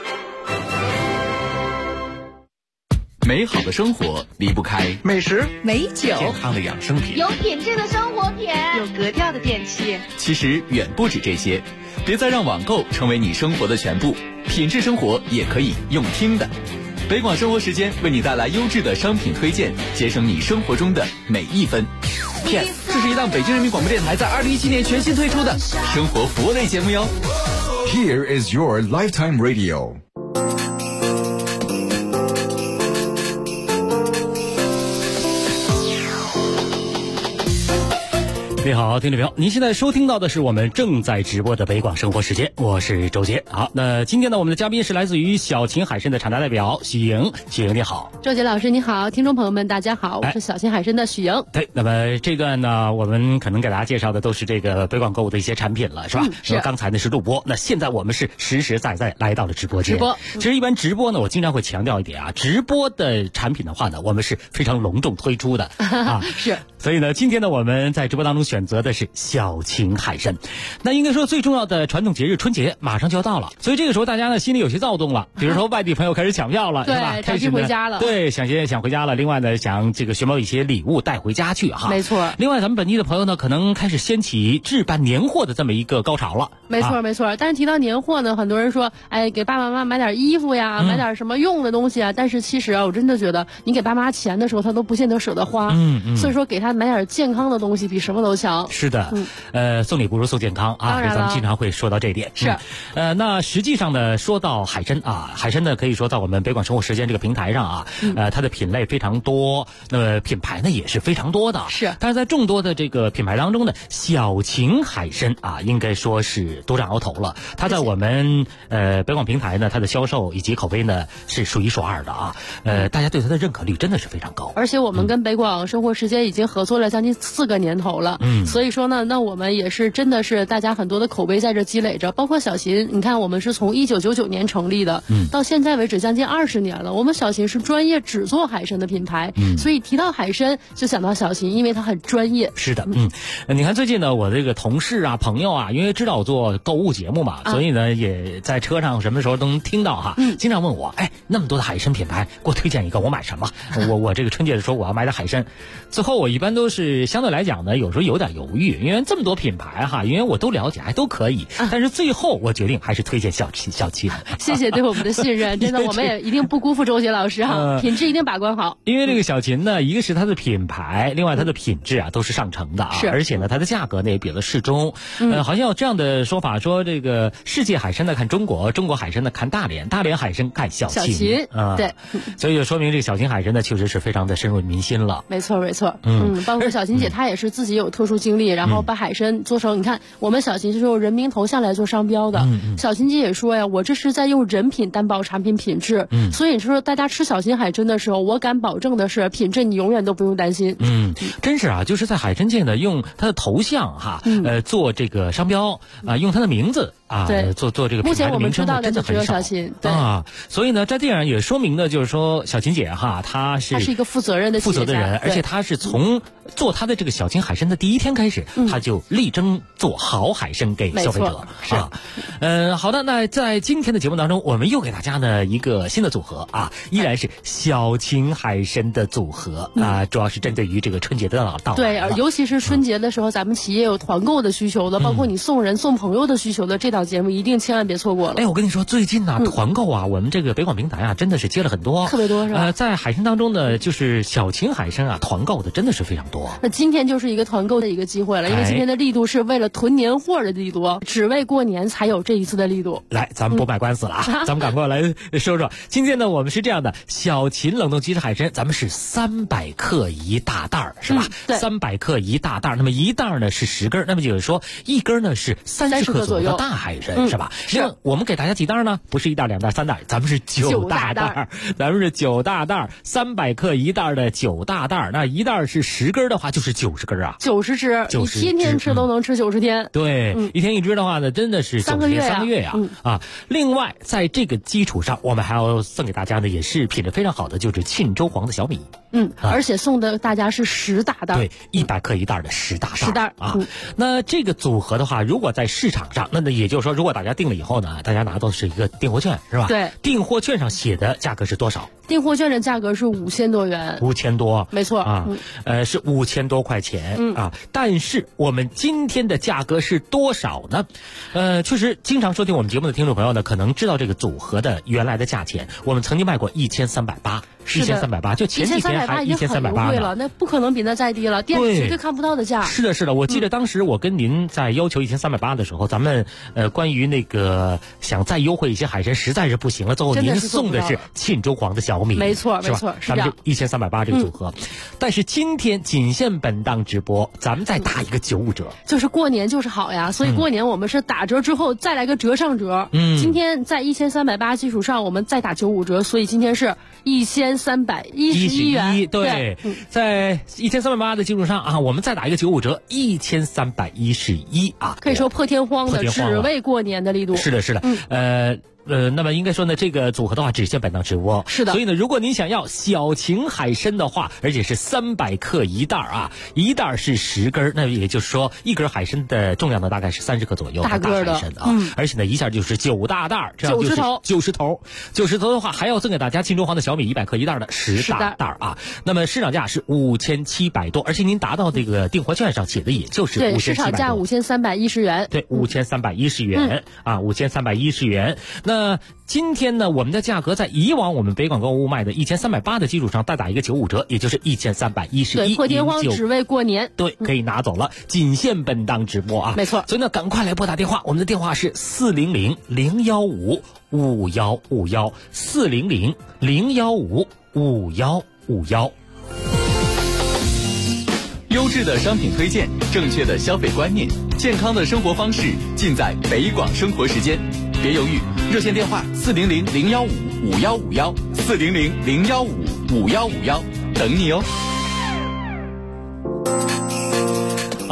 美好的生活离不开美食、 美酒、 健康的养生品、 有品质的生活品、 有格调的电器。 其实远不止这些，别再让网购成为你生活的全部，品质生活也可以用听的。北广生活时间为你带来优质的商品推荐，节省你生活中的每一分。 Yes， 这是一档北京人民广播电台在2017年全新推出的生活服务类节目哟。 Here is your lifetime radio。 你好，听众朋友，您现在收听到的是我们正在直播的北广生活时间，我是周杰。好，那今天呢，我们的嘉宾是来自于小秦海参的厂家代表许莹。许莹你好。 周杰老师你好，听众朋友们大家好，我是小秦海参的许莹。 对，那么这段呢，我们可能给大家介绍的都是这个北广购物的一些产品了，是吧？ 是。 刚才呢是录播，那现在我们是实实在在来到了直播间。 直播。 其实一般直播呢，我经常会强调一点啊，直播的产品的话呢，我们是非常隆重推出的啊。 是。 所以呢，今天呢，我们在直播当中选择的是小秦海参。那应该说最重要的传统节日春节马上就要到了，所以这个时候大家呢心里有些躁动了，比如说外地朋友开始抢票了， 对， 是吧？ 开始回家了， 对，想回家了。另外呢，想这个寻找一些礼物带回家去哈。 没错。 另外，咱们本地的朋友呢，可能开始掀起置办年货的这么一个高潮了。 没错，没错。但是提到年货呢，很多人说，哎，给爸爸妈妈买点衣服呀，买点什么用的东西啊。但是其实啊，我真的觉得，你给爸妈钱的时候，他都不见得舍得花。所以说，给他买点健康的东西比什么都强。 是的，送礼不如送健康啊，这咱们经常会说到这一点。 是， 那实际上呢，说到海参啊，海参呢可以说在我们北广生活时间这个平台上啊，它的品类非常多，那么品牌呢也是非常多的。 是， 但是在众多的这个品牌当中呢，小秦海参啊，应该说是独占鳌头了。它在我们北广平台呢，它的销售以及口碑呢是数一数二的啊。大家对它的认可率真的是非常高。 而且我们跟北广生活时间已经合作了将近4个年头了。所以说呢，那我们也是真的是大家很多的口碑在这积累着，包括小秦，你看我们是从1999年成立的，到现在为止将近20年了。我们小秦是专业只做海参的品牌，所以提到海参就想到小秦，因为它很专业。 是的，你看最近呢，我这个同事啊、朋友啊，因为知道我做购物节目嘛，所以呢也在车上什么时候都能听到哈，经常问我，哎，那么多的海参品牌，给我推荐一个，我买什么？我这个春节的时候我要买点海参，最后我一般般都是相对来讲呢，有时候有点犹豫，因为这么多品牌哈，因为我都了解，还都可以，但是最后我决定还是推荐小七。 谢谢对我们的信任，真的，我们也一定不辜负周杰老师哈，品质一定把关好。 因为这个小秦呢，一个是它的品牌，另外它的品质啊都是上乘的啊， 是， 而且呢它的价格呢也比较适中。好像有这样的说法，说这个世界海参呢看中国，中国海参呢看大连，大连海参看小秦啊， 对， 所以就说明这个小秦海参呢确实是非常的深入民心了。 没错，包括小秦姐她也是自己有特殊经历，然后把海参做成，你看我们小秦是用人名头像来做商标的。小秦姐也说呀，我这是在用人品担保产品品质。所以你说大家吃小秦海参的时候，我敢保证的是品质你永远都不用担心。 真是啊，就是在海参界呢，用它的头像哈，做这个商标啊，用它的名字啊，做这个品牌的名称，真的很少啊。所以呢，在这样也说明呢，就是说小秦姐哈，她是一个负责任的人，而且她是从做她的这个小秦海参的第一天开始，她就力争做好海参给消费者啊。好的，那在今天的节目当中，我们又给大家呢一个新的组合啊，依然是小秦海参的组合啊，主要是针对于这个春节的到来。 对，尤其是春节的时候，咱们企业有团购的需求的，包括你送人送朋友的需求的，这档节目一定千万别错过了。 哎，我跟你说，最近呢团购啊，我们这个北广平台啊，真的是接了很多， 特别多是吧？ 在海参当中呢，就是小秦海参啊，团购的真的是非常多。 那今天就是一个团购的一个机会了，因为今天的力度是为了囤年货的力度，只为过年才有这一次的力度。 来，咱们不卖官司了啊，咱们赶快来说说。今天呢，我们是这样的，小秦冷冻即食海参，咱们是300克一大袋儿，是吧？300克一大袋儿，那么一袋儿呢是10根，那么就是说一根呢是30克左右的大海参，是吧？是。我们给大家几袋呢？不是1袋、2袋、3袋，咱们是9大袋，咱们是9大袋，300克一袋的9大袋，那一袋是10根的话，就是90根啊 ，90只，你天天吃都能吃90天。 对，一天一只的话呢，真的是 3个月呀啊！另外，在这个基础上，我们还要送给大家的也是品质非常好的，就是沁州黄的小米。 而且送的大家是10大袋， 对，100克一袋的10大袋啊。那这个组合的话，如果在市场上，那也就是说，如果大家订了以后呢，大家拿到的是一个订货券，是吧？ 对， 订货券上写的价格是多少？ 订货券的价格是5000多元 ，5000多， 没错啊，是5000多块钱啊。但是我们今天的价格是多少呢？确实，经常收听我们节目的听众朋友呢，可能知道这个组合的原来的价钱。我们曾经卖过1380，1380，就前几天还1380 了，那不可能比那再低了，电视绝对看不到的价。 是的，我记得当时我跟您在要求1380的时候，咱们关于那个想再优惠一些海参，实在是不行了，最后您送的是沁州黄的小米， 没错， 是吧？咱们就1380这个组合。但是今天仅限本档直播，咱们再打一个95折， 就是过年就是好呀，所以过年我们是打折之后再来个折上折。今天在1380基础上，我们再打95折，所以今天是1311元。 对，在1380的基础上啊，我们再打一个95折，1311啊， 可以说破天荒的，只为过年的力度。 是的，那么应该说呢，这个组合的话只限本档直播， 是的。 所以呢，如果您想要小秦海参的话，而且是300克一袋啊，一袋是10根，那也就是说一根海参的重量呢大概是30克左右的大海参啊，而且呢一下就是9大袋，这样就是90头的话，还要赠给大家沁州黄的小米100克一袋的10大袋啊。那么市场价是5700多，而且您达到这个订货券上写的也就是5700多， 市场价5310元， 对，5310元啊，5310元。那今天呢，我们的价格在以往我们北广购物卖的1380的基础上，再打一个95折，也就是1311， 对，破天荒只为过年， 对，可以拿走了，仅限本档直播啊， 没错。 所以呢，赶快来拨打电话，我们的电话是400-015-5151，400-015-5151。 优质的商品推荐，正确的消费观念，健康的生活方式，尽在北广生活时间。别犹豫，热线电话400-015-5151，400-015-5151，等你哦。好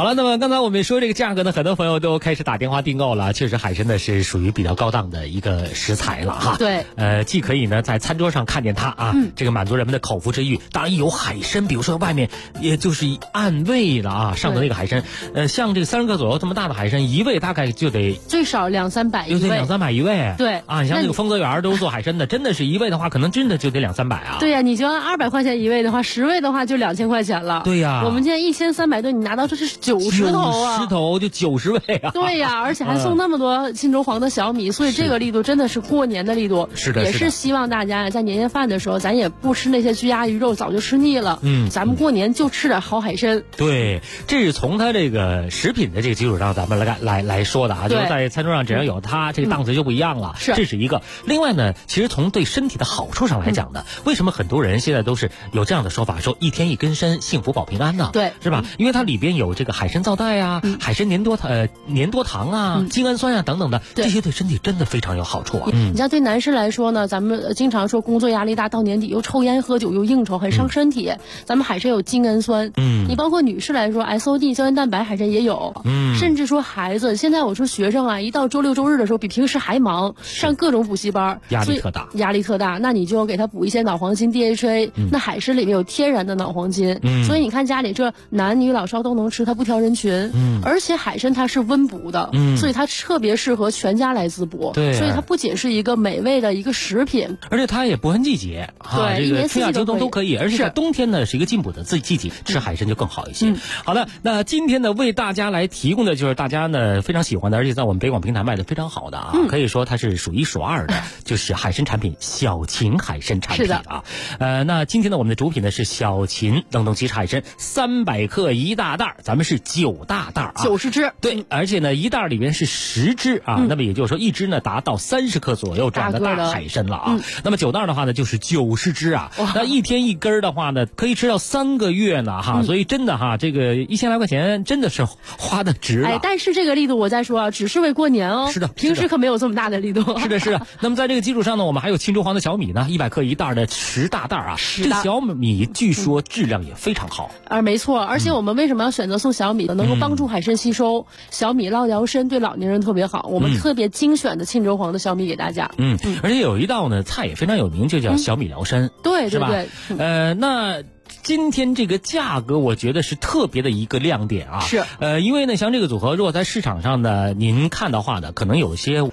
好了，那么刚才我们说这个价格呢，很多朋友都开始打电话订购了。确实，海参呢是属于比较高档的一个食材了哈。 对， 既可以呢在餐桌上看见它啊，这个满足人们的口腹之欲。当然有海参，比如说外面也就是按位了啊，上的那个海参，像这个30克左右这么大的海参，一位大概就得最少200-300一位， 就得200-300一位。 对啊，你像这个丰泽园都做海参的，真的是一位的话，可能真的就得200-300啊。 对呀，你就按200块钱一位的话，10位的话就2000块钱了。 对呀， 我们现在1300吨，你拿到这是90头啊，90 头就90位啊。 对呀，而且还送那么多沁州黄的小米，所以这个力度真的是过年的力度。 是的， 也是希望大家在年夜饭的时候，咱也不吃那些鸡鸭鱼肉，早就吃腻了。咱们过年就吃点好海参。 对，这是从它这个食品的这个基础上，咱们来说的啊，就是在餐桌上只要有它，这个档次就不一样了。 是， 这是一个。另外呢，其实从对身体的好处上来讲呢，为什么很多人现在都是有这样的说法，说1天1根参，幸福保平安呢？ 对， 是吧？因为它里边有这个海参皂苷啊、海参粘多糖啊、精氨酸啊等等的，这些对身体真的非常有好处啊。 你像对男士来说呢，咱们经常说工作压力大，到年底又抽烟喝酒又应酬，很伤身体。咱们海参有精氨酸，你包括女士来说 SOD 胶原蛋白海参也有，甚至说孩子，现在我说学生啊，一到周六周日的时候比平时还忙，上各种补习班， 压力特大， 那你就给他补一些脑黄金 DHA，那海参里面有天然的脑黄金，所以你看家里这男女老少都能吃，它不挑人群，而且海参它是温补的，所以它特别适合全家来滋补， 对， 所以它不仅是一个美味的一个食品， 而且它也不分季节， 对， 这个春夏秋冬都可以，而且在冬天呢是一个进补的季节，吃海参就更好一些。好的，那今天呢为大家来提供的就是大家呢非常喜欢的，而且在我们北广平台卖的非常好的啊，可以说它是数1数2的，就是海参产品小秦海参产品啊。那今天呢我们的主品呢是小秦冷冻鸡翅海参，300克1大袋，咱们是9大袋啊 ，90只。 对，而且呢一袋里边是10只啊，那么也就是说一只呢达到30克左右这样的大海参了啊。那么9袋的话呢就是90只啊，那1天1根的话呢可以吃到3个月呢哈，所以真的哈，这个1000来块钱真的是花的值了。 但是这个力度我再说啊，只是为过年哦。 是的， 平时可没有这么大的力度。 是的。那么在这个基础上呢，我们还有沁州黄的小米呢，100克1袋的10大袋啊。这小米据说质量也非常好。 没错，而且我们为什么要选择送小米呢？能够帮助海参吸收，小米捞疗身，对老年人特别好。我们特别精选的沁州黄的小米给大家。 而且有一道呢菜也非常有名，就叫小米疗身。 对， 是吧？ 那今天这个价格，我觉得是特别的一个亮点啊。 是， 因为呢，像这个组合，如果在市场上呢，您看的话呢，可能有些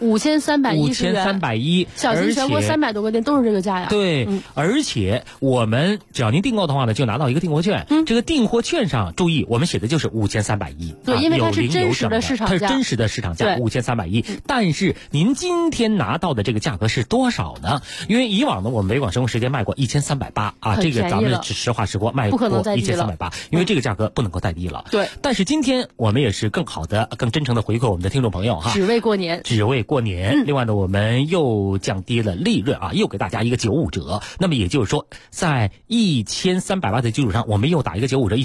5310，小秦全国300多个店都是这个价呀。 对，而且我们只要您订购的话呢，就拿到一个订货券。这个订货券上注意，我们写的就是5310。 对，因为它是真实的市场价， 它是真实的市场价5310。但是您今天拿到的这个价格是多少呢？因为以往呢，我们北广生活时间卖过1380啊，这个咱们实话实说卖过1380，因为这个价格不能够再低了。 对， 但是今天我们也是更好的、更真诚的回馈我们的听众朋友哈， 只为过年。 另外呢，我们又降低了利润啊，又给大家一个95折。那么也就是说，在1380的基础上，我们又打一个95折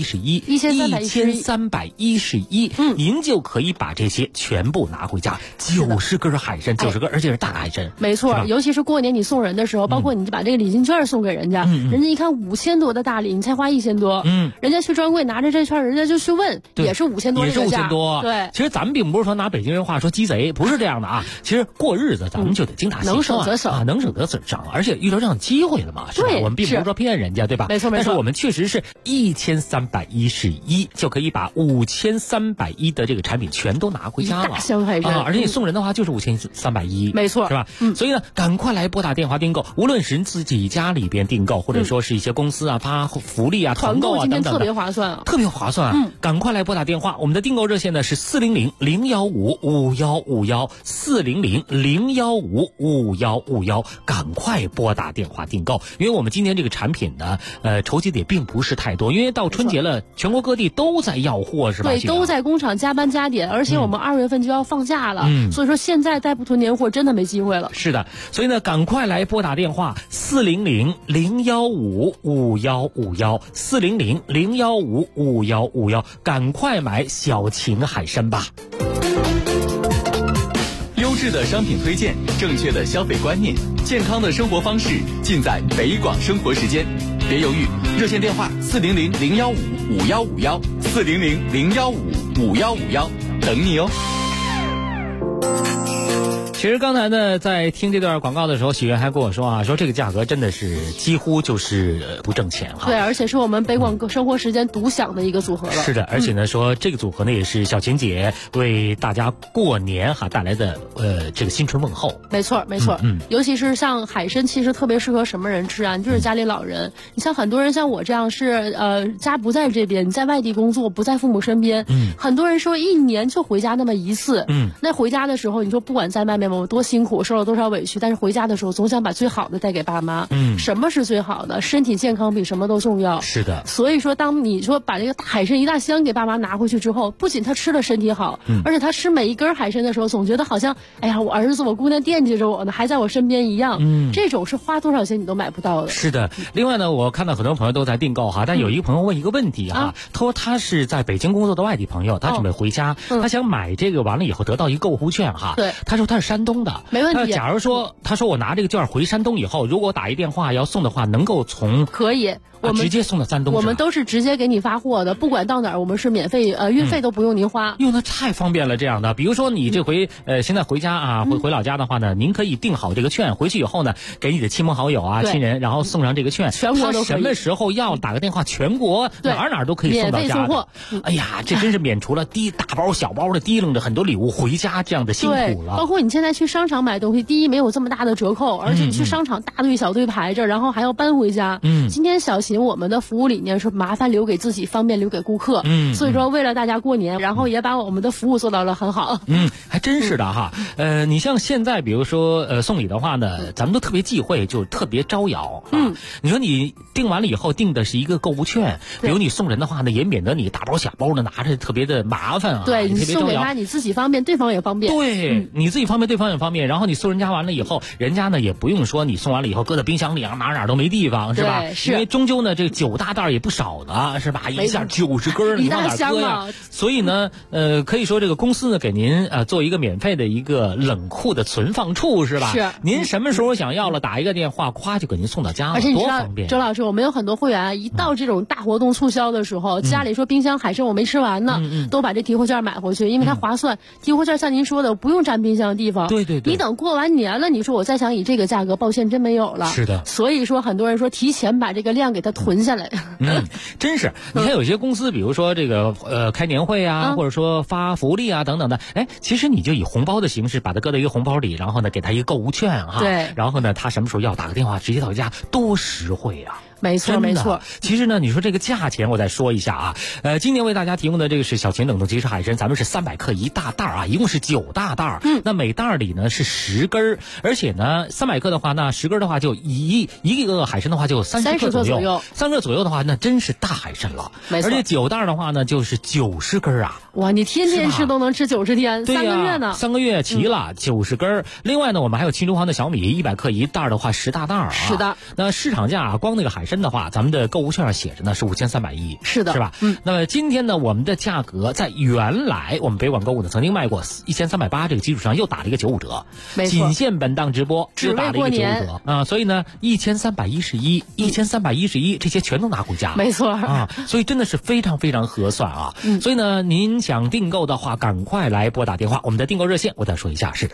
，1311，您就可以把这些全部拿回家，90根海参，90根，而且是大海参。 没错，尤其是过年你送人的时候，包括你把这个礼金券送给人家，人家一看5000多的大礼，你才花1000多，人家去专柜拿着这券，人家就去问，也是5000多， 也是5000多。 对， 其实咱们并不是说拿北京人话说鸡贼，不是这样的啊。其实过日子咱们就得精打细算， 能省则省啊，能省则省，而且遇到这样的机会了嘛，是吧？我们并不是说骗人家，对吧？ 没错。 但是我们确实是1311就可以把5310的这个产品全都拿回家了， 大箱海参啊！而且你送人的话就是5310， 没错， 是吧？所以呢，赶快来拨打电话订购，无论是自己家里边订购，或者说是一些公司啊发福利啊、团购啊等等的， 特别划算啊， 特别划算。赶快来拨打电话，我们的订购热线呢是400-015-5151，400-015-5151，赶快拨打电话订购，因为我们今天这个产品呢，筹集的也并不是太多，因为到春节了，全国各地都在要货，是吧？ 对，都在工厂加班加点，而且我们2月份就要放假了，所以说现在再不囤年货，真的没机会了。 是的，所以呢，赶快来拨打电话400-015-5151，400-015-5151，赶快买小秦海参吧。 质的商品推荐，正确的消费观念，健康的生活方式，尽在北广生活时间。别犹豫，热线电话400-015-5151，400-015-5151，等你哦。 其实刚才呢，在听这段广告的时候，喜源还跟我说啊，说这个价格真的是几乎就是不挣钱哈。 对，而且是我们北广生活时间独享的一个组合了。 是的，而且呢，说这个组合呢也是小琴姐为大家过年哈带来的这个新春问候。 没错，没错。尤其是像海参，其实特别适合什么人吃啊？你就是家里老人。你像很多人像我这样是家不在这边，你在外地工作，不在父母身边。很多人说一年就回家那么一次。那回家的时候，你说不管在外面我多辛苦，受了多少委屈，但是回家的时候总想把最好的带给爸妈。什么是最好的？身体健康比什么都重要。 是的。 所以说，当你说把这个海参一大箱给爸妈拿回去之后，不仅他吃了身体好，而且他吃每一根海参的时候，总觉得好像，哎呀，我儿子、我姑娘惦记着我呢，还在我身边一样。这种是花多少钱你都买不到的。 是的。另外呢，我看到很多朋友都在订购哈，但有一个朋友问一个问题哈，他说他是在北京工作的外地朋友，他准备回家，他想买这个完了以后得到一个购物券哈。 对。 他说他是山东的， 没问题。 假如说他说我拿这个券回山东以后，如果打一电话要送的话，能够从可以。我们直接送到山东， 我们都是直接给你发货的，不管到哪儿，我们是免费，运费都不用您花。 哟，那太方便了，这样的。比如说你这回现在回家啊，回老家的话呢，您可以订好这个券，回去以后呢，给你的亲朋好友啊、亲人，然后送上这个券， 全国都可以。 什么时候要打个电话，全国哪都可以送到家的。 免费送货。 哎呀，这真是免除了大包小包的提楞着很多礼物回家这样的辛苦了。 包括你现在去商场买东西，第一没有这么大的折扣，而且你去商场大队小队排着，然后还要搬回家。今天小秦我们的服务理念是麻烦留给自己，方便留给顾客。所以说为了大家过年，然后也把我们的服务做到了很好。 还真是的哈。你像现在比如说送礼的话呢，咱们都特别忌讳，就特别招摇。你说你订完了以后订的是一个购物券，比如你送人的话呢，也免得你大包小包的拿着特别的麻烦啊。 对，你送给他，你自己方便，对方也方便。 对，你自己方便，对方也方便。然后你送人家完了以后，人家呢也不用说你送完了以后搁在冰箱里啊，哪都没地方，是吧？因为终究呢这9大袋也不少呢，是吧？一下90根，你往哪搁呀？所以呢，可以说这个公司呢给您做一个免费的一个冷库的存放处，是吧？ 是。 您什么时候想要了，打一个电话，咵就给您送到家了， 而且你知道， 多方便。 周老师，我们有很多会员一到这种大活动促销的时候，家里说冰箱海参我没吃完呢，都把这提货券买回去，因为它划算。提货券像您说的，不用占冰箱的地方。 对。 你等过完年了，你说我再想以这个价格，抱歉，真没有了。 是的。 所以说，很多人说提前把这个量给它囤下来。 真是。你看有些公司，比如说这个开年会啊，或者说发福利啊等等的，其实你就以红包的形式把它搁在一个红包里，然后呢给他一个购物券哈。 对。 然后呢，他什么时候要打个电话直接到家，多实惠啊！ 没错，没错。 其实呢，你说这个价钱，我再说一下啊。今年为大家提供的这个是小秦冷冻即食海参，咱们是300克一大袋啊，一共是9大袋。那每袋里呢是10根，而且呢300克的话，那10根的话就一个海参的话就30克左右。30克左右的话，那真是大海参了。 没错。 而且9袋的话呢，就是90根啊。 哇，你天天吃都能吃90天，3个月呢 ？3个月齐了，90根。另外呢，我们还有秦中皇的小米100克一袋的话10大袋啊。 是的。 那市场价光那个海参的话，咱们的购物券上写着呢是5310， 是的， 是吧？那么今天呢，我们的价格在原来我们北广购物呢曾经卖过1380这个基础上又打了一个95折， 没错， 仅限本档直播只打了一个95折啊，所以呢1311这些全都拿回家， 没错啊，所以真的是非常非常合算啊。所以呢，您想订购的话，赶快来拨打电话，我们的订购热线我再说一下是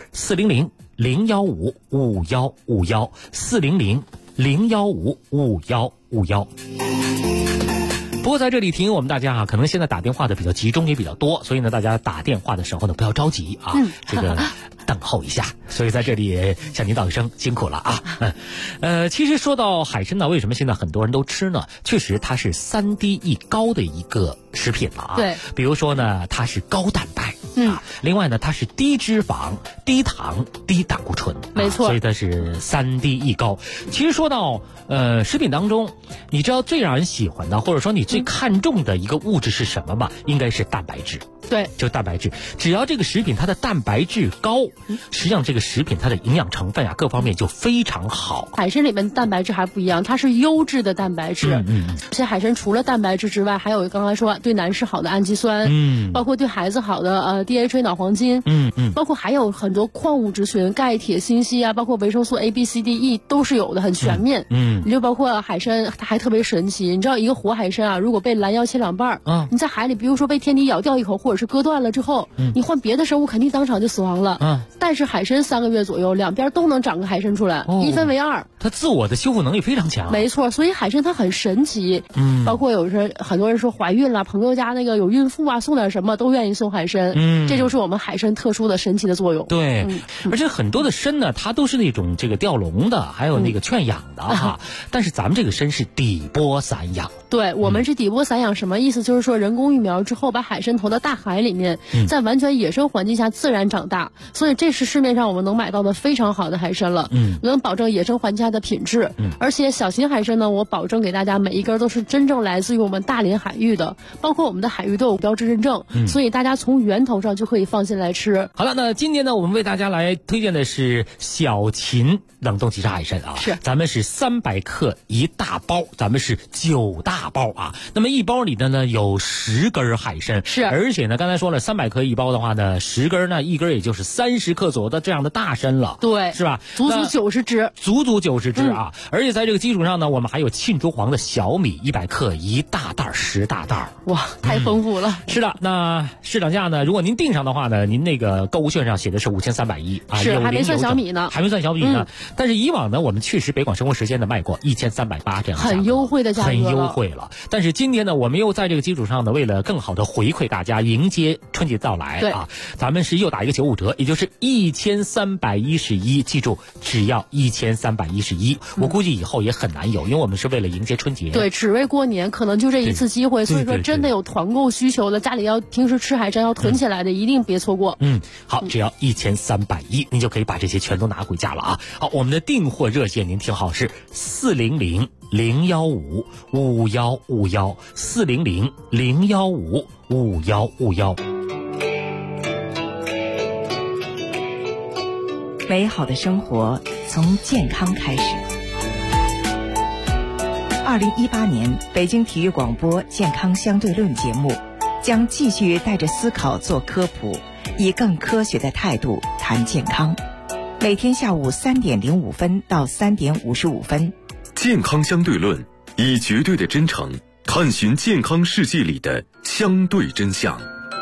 400-015-5151，400-015-5151。不过在这里提醒我们大家啊，可能现在打电话的比较集中也比较多，所以呢，大家打电话的时候呢，不要着急啊，这个等候一下。所以在这里也向您道一声辛苦了啊。其实说到海参呢，为什么现在很多人都吃呢？确实它是3低一高的一个食品了啊。 对， 比如说呢，它是高蛋白。另外呢，它是低脂肪、低糖、低胆固醇， 没错， 所以它是3低一高。其实说到食品当中，你知道最让人喜欢的，或者说你最看重的一个物质是什么吗？应该是蛋白质。 对， 就蛋白质，只要这个食品它的蛋白质高，实际上这个食品它的营养成分啊各方面就非常好。 海参里面蛋白质还不一样，它是优质的蛋白质。这海参除了蛋白质之外，还有刚才说对男士好的氨基酸，包括对孩子好的 DHA 脑黄金，包括还有很多矿物质群，钙、铁、锌、硒啊，包括维生素 A、B、C、D、E 都是有的，很全面。你就包括海参，它还特别神奇。你知道一个活海参啊，如果被拦腰切2半，你在海里，比如说被天敌咬掉一口，或者是割断了之后，你换别的生物肯定当场就死亡了。但是海参3个月左右，两边都能长个海参出来，1分为2。 它自我的修复能力非常强。 没错，所以海参它很神奇。包括有时很多人说怀孕了，朋友家那个有孕妇啊，送点什么都愿意送海参。这就是我们海参特殊的神奇的作用。 对，而且很多的参呢，它都是那种这个吊笼的，还有那个圈养的哈。但是咱们这个参是底波散养。 对，我们是底波散养，什么意思？就是说人工育苗之后，把海参投到大海里面，在完全野生环境下自然长大。所以这是市面上我们能买到的非常好的海参了。能保证野生环境下的品质。而且小型海参呢，我保证给大家每一根都是真正来自于我们大连海域的，包括我们的海域都有标志认证，所以大家从源头上就可以放心来吃。 好了，那今天呢，我们为大家来推荐的是小秦冷冻即杀海参啊，咱们是300克1大包，咱们是9大包啊。那么一包里的呢有10根海参，而且呢刚才说了300克1包的话呢，10根呢一根也就是30克左右的这样的大参了， 对， 是吧？ 足足90只， 足足90只啊！而且在这个基础上呢，我们还有沁珠黄的小米100克1大袋10大袋， 哇，太丰富了。 是的，那市场价呢，如果您订上的话呢，您那个购物券上写的是5310啊， 是还没算小米呢， 还没算小米呢。但是以往呢，我们确实北广生活时间呢卖过1380这样的， 很优惠的价格， 很优惠了。但是今天呢，我们又在这个基础上呢，为了更好的回馈大家，迎接春节到来啊，咱们是又打一个95折，也就是1311，记住只要1311。我估计以后也很难有，因为我们是为了迎接春节， 对，只为过年，可能就这一次机会。所以说，真的有团购需求的，家里要平时吃海参要囤起来的，一定别错过。 好，只要1310，您就可以把这些全都拿回家了啊。好，我们的订货热线您听好，是400-015-5151，400-015-5151。 美好的生活从健康开始。2018年北京体育广播健康相对论节目将继续带着思考做科普，以更科学的态度谈健康。每天下午3点05分到3点55分， 健康相对论，以绝对的真诚探寻健康世界里的相对真相。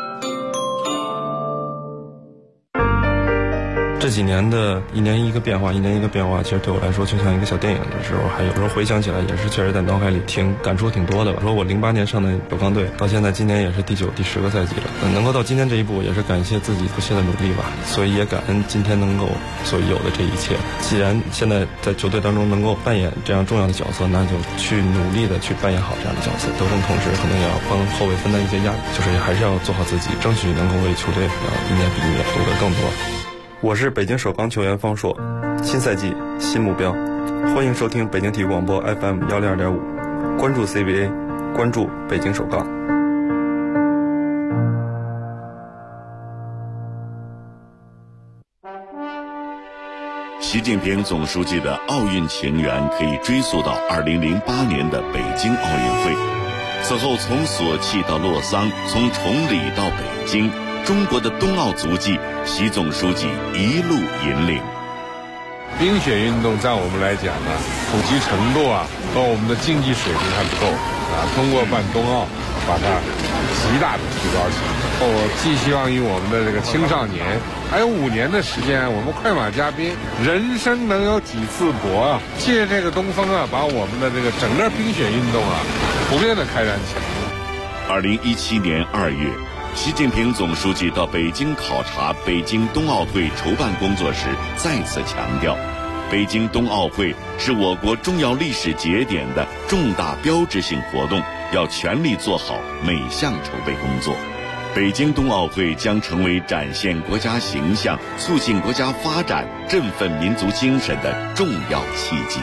这几年的一年一个变化，其实对我来说就像一个小电影的时候，还有时候回想起来也是确实在脑海里感触挺多的吧。说我08年上的首钢队，到现在今年也是第9、第10个赛季了，能够到今天这一步，也是感谢自己不懈的努力吧。所以也感恩今天能够所有的这一切。既然现在在球队当中能够扮演这样重要的角色，那就去努力的去扮演好这样的角色。得分同时可能也要帮后卫分担一些压力，就是还是要做好自己，争取能够为球队一年比一年夺得更多。我是北京首钢球员方硕，新赛季新目标，欢迎收听北京体育广播 FM102.5，关注 CBA， 关注北京首钢。 习近平总书记的奥运情缘可以追溯到2008年的北京奥运会，此后从索契到洛桑，从崇礼到北京，中国的冬奥足迹，习总书记一路引领。 冰雪运动在我们来讲呢，普及程度和我们的竞技水平还不够通过办冬奥，把它极大的提高起来。我寄希望于我们的这个青少年，还有5年的时间，我们快马加鞭，人生能有几次搏借这个东风把我们的这个整个冰雪运动普遍的开展起来。 2017年2月。习近平总书记到北京考察北京冬奥会筹办工作时，再次强调，北京冬奥会是我国重要历史节点的重大标志性活动，要全力做好每项筹备工作。北京冬奥会将成为展现国家形象、促进国家发展、振奋民族精神的重要契机。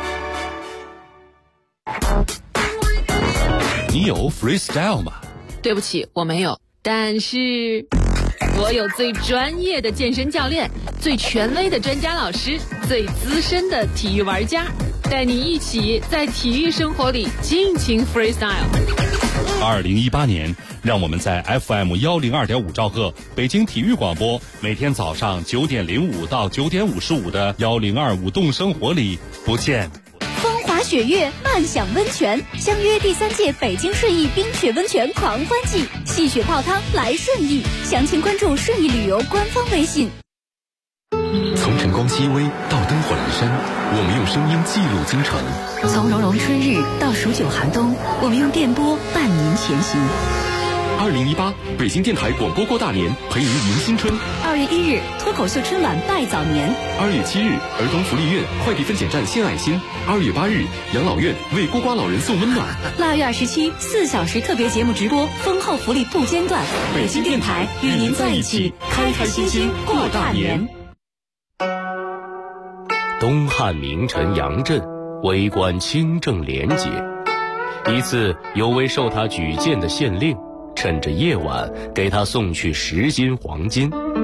你有 freestyle 吗？ 对不起，我没有。但是我有最专业的健身教练，最权威的专家老师，最资深的体育玩家，带你一起在体育生活里尽情 freestyle。 2018年，让我们在 FM 102.5兆赫北京体育广播每天早上9点05到9点55的102舞动生活里不见。 风华雪月，漫享温泉，相约第3届北京顺义冰雪温泉狂欢季，戏雪泡汤来顺义，详情关注顺义旅游官方微信。 从晨光熹微到灯火阑珊，我们用声音记录京城； 从融融春日到数九寒冬，我们用电波伴您前行。 2018北京电台广播过大年，陪您迎新春。 2月1日，脱口秀春晚拜早年。 2月7日，儿童福利院快递分拣站献爱心。2月8日，养老院为孤寡老人送温暖。 2月27，4小时特别节目直播，丰厚福利不间断。北京电台与您在一起，开开心心过大年。 东汉名臣杨震为官清正廉洁，一次有位受他举荐的县令，趁着夜晚给他送去10斤黄金。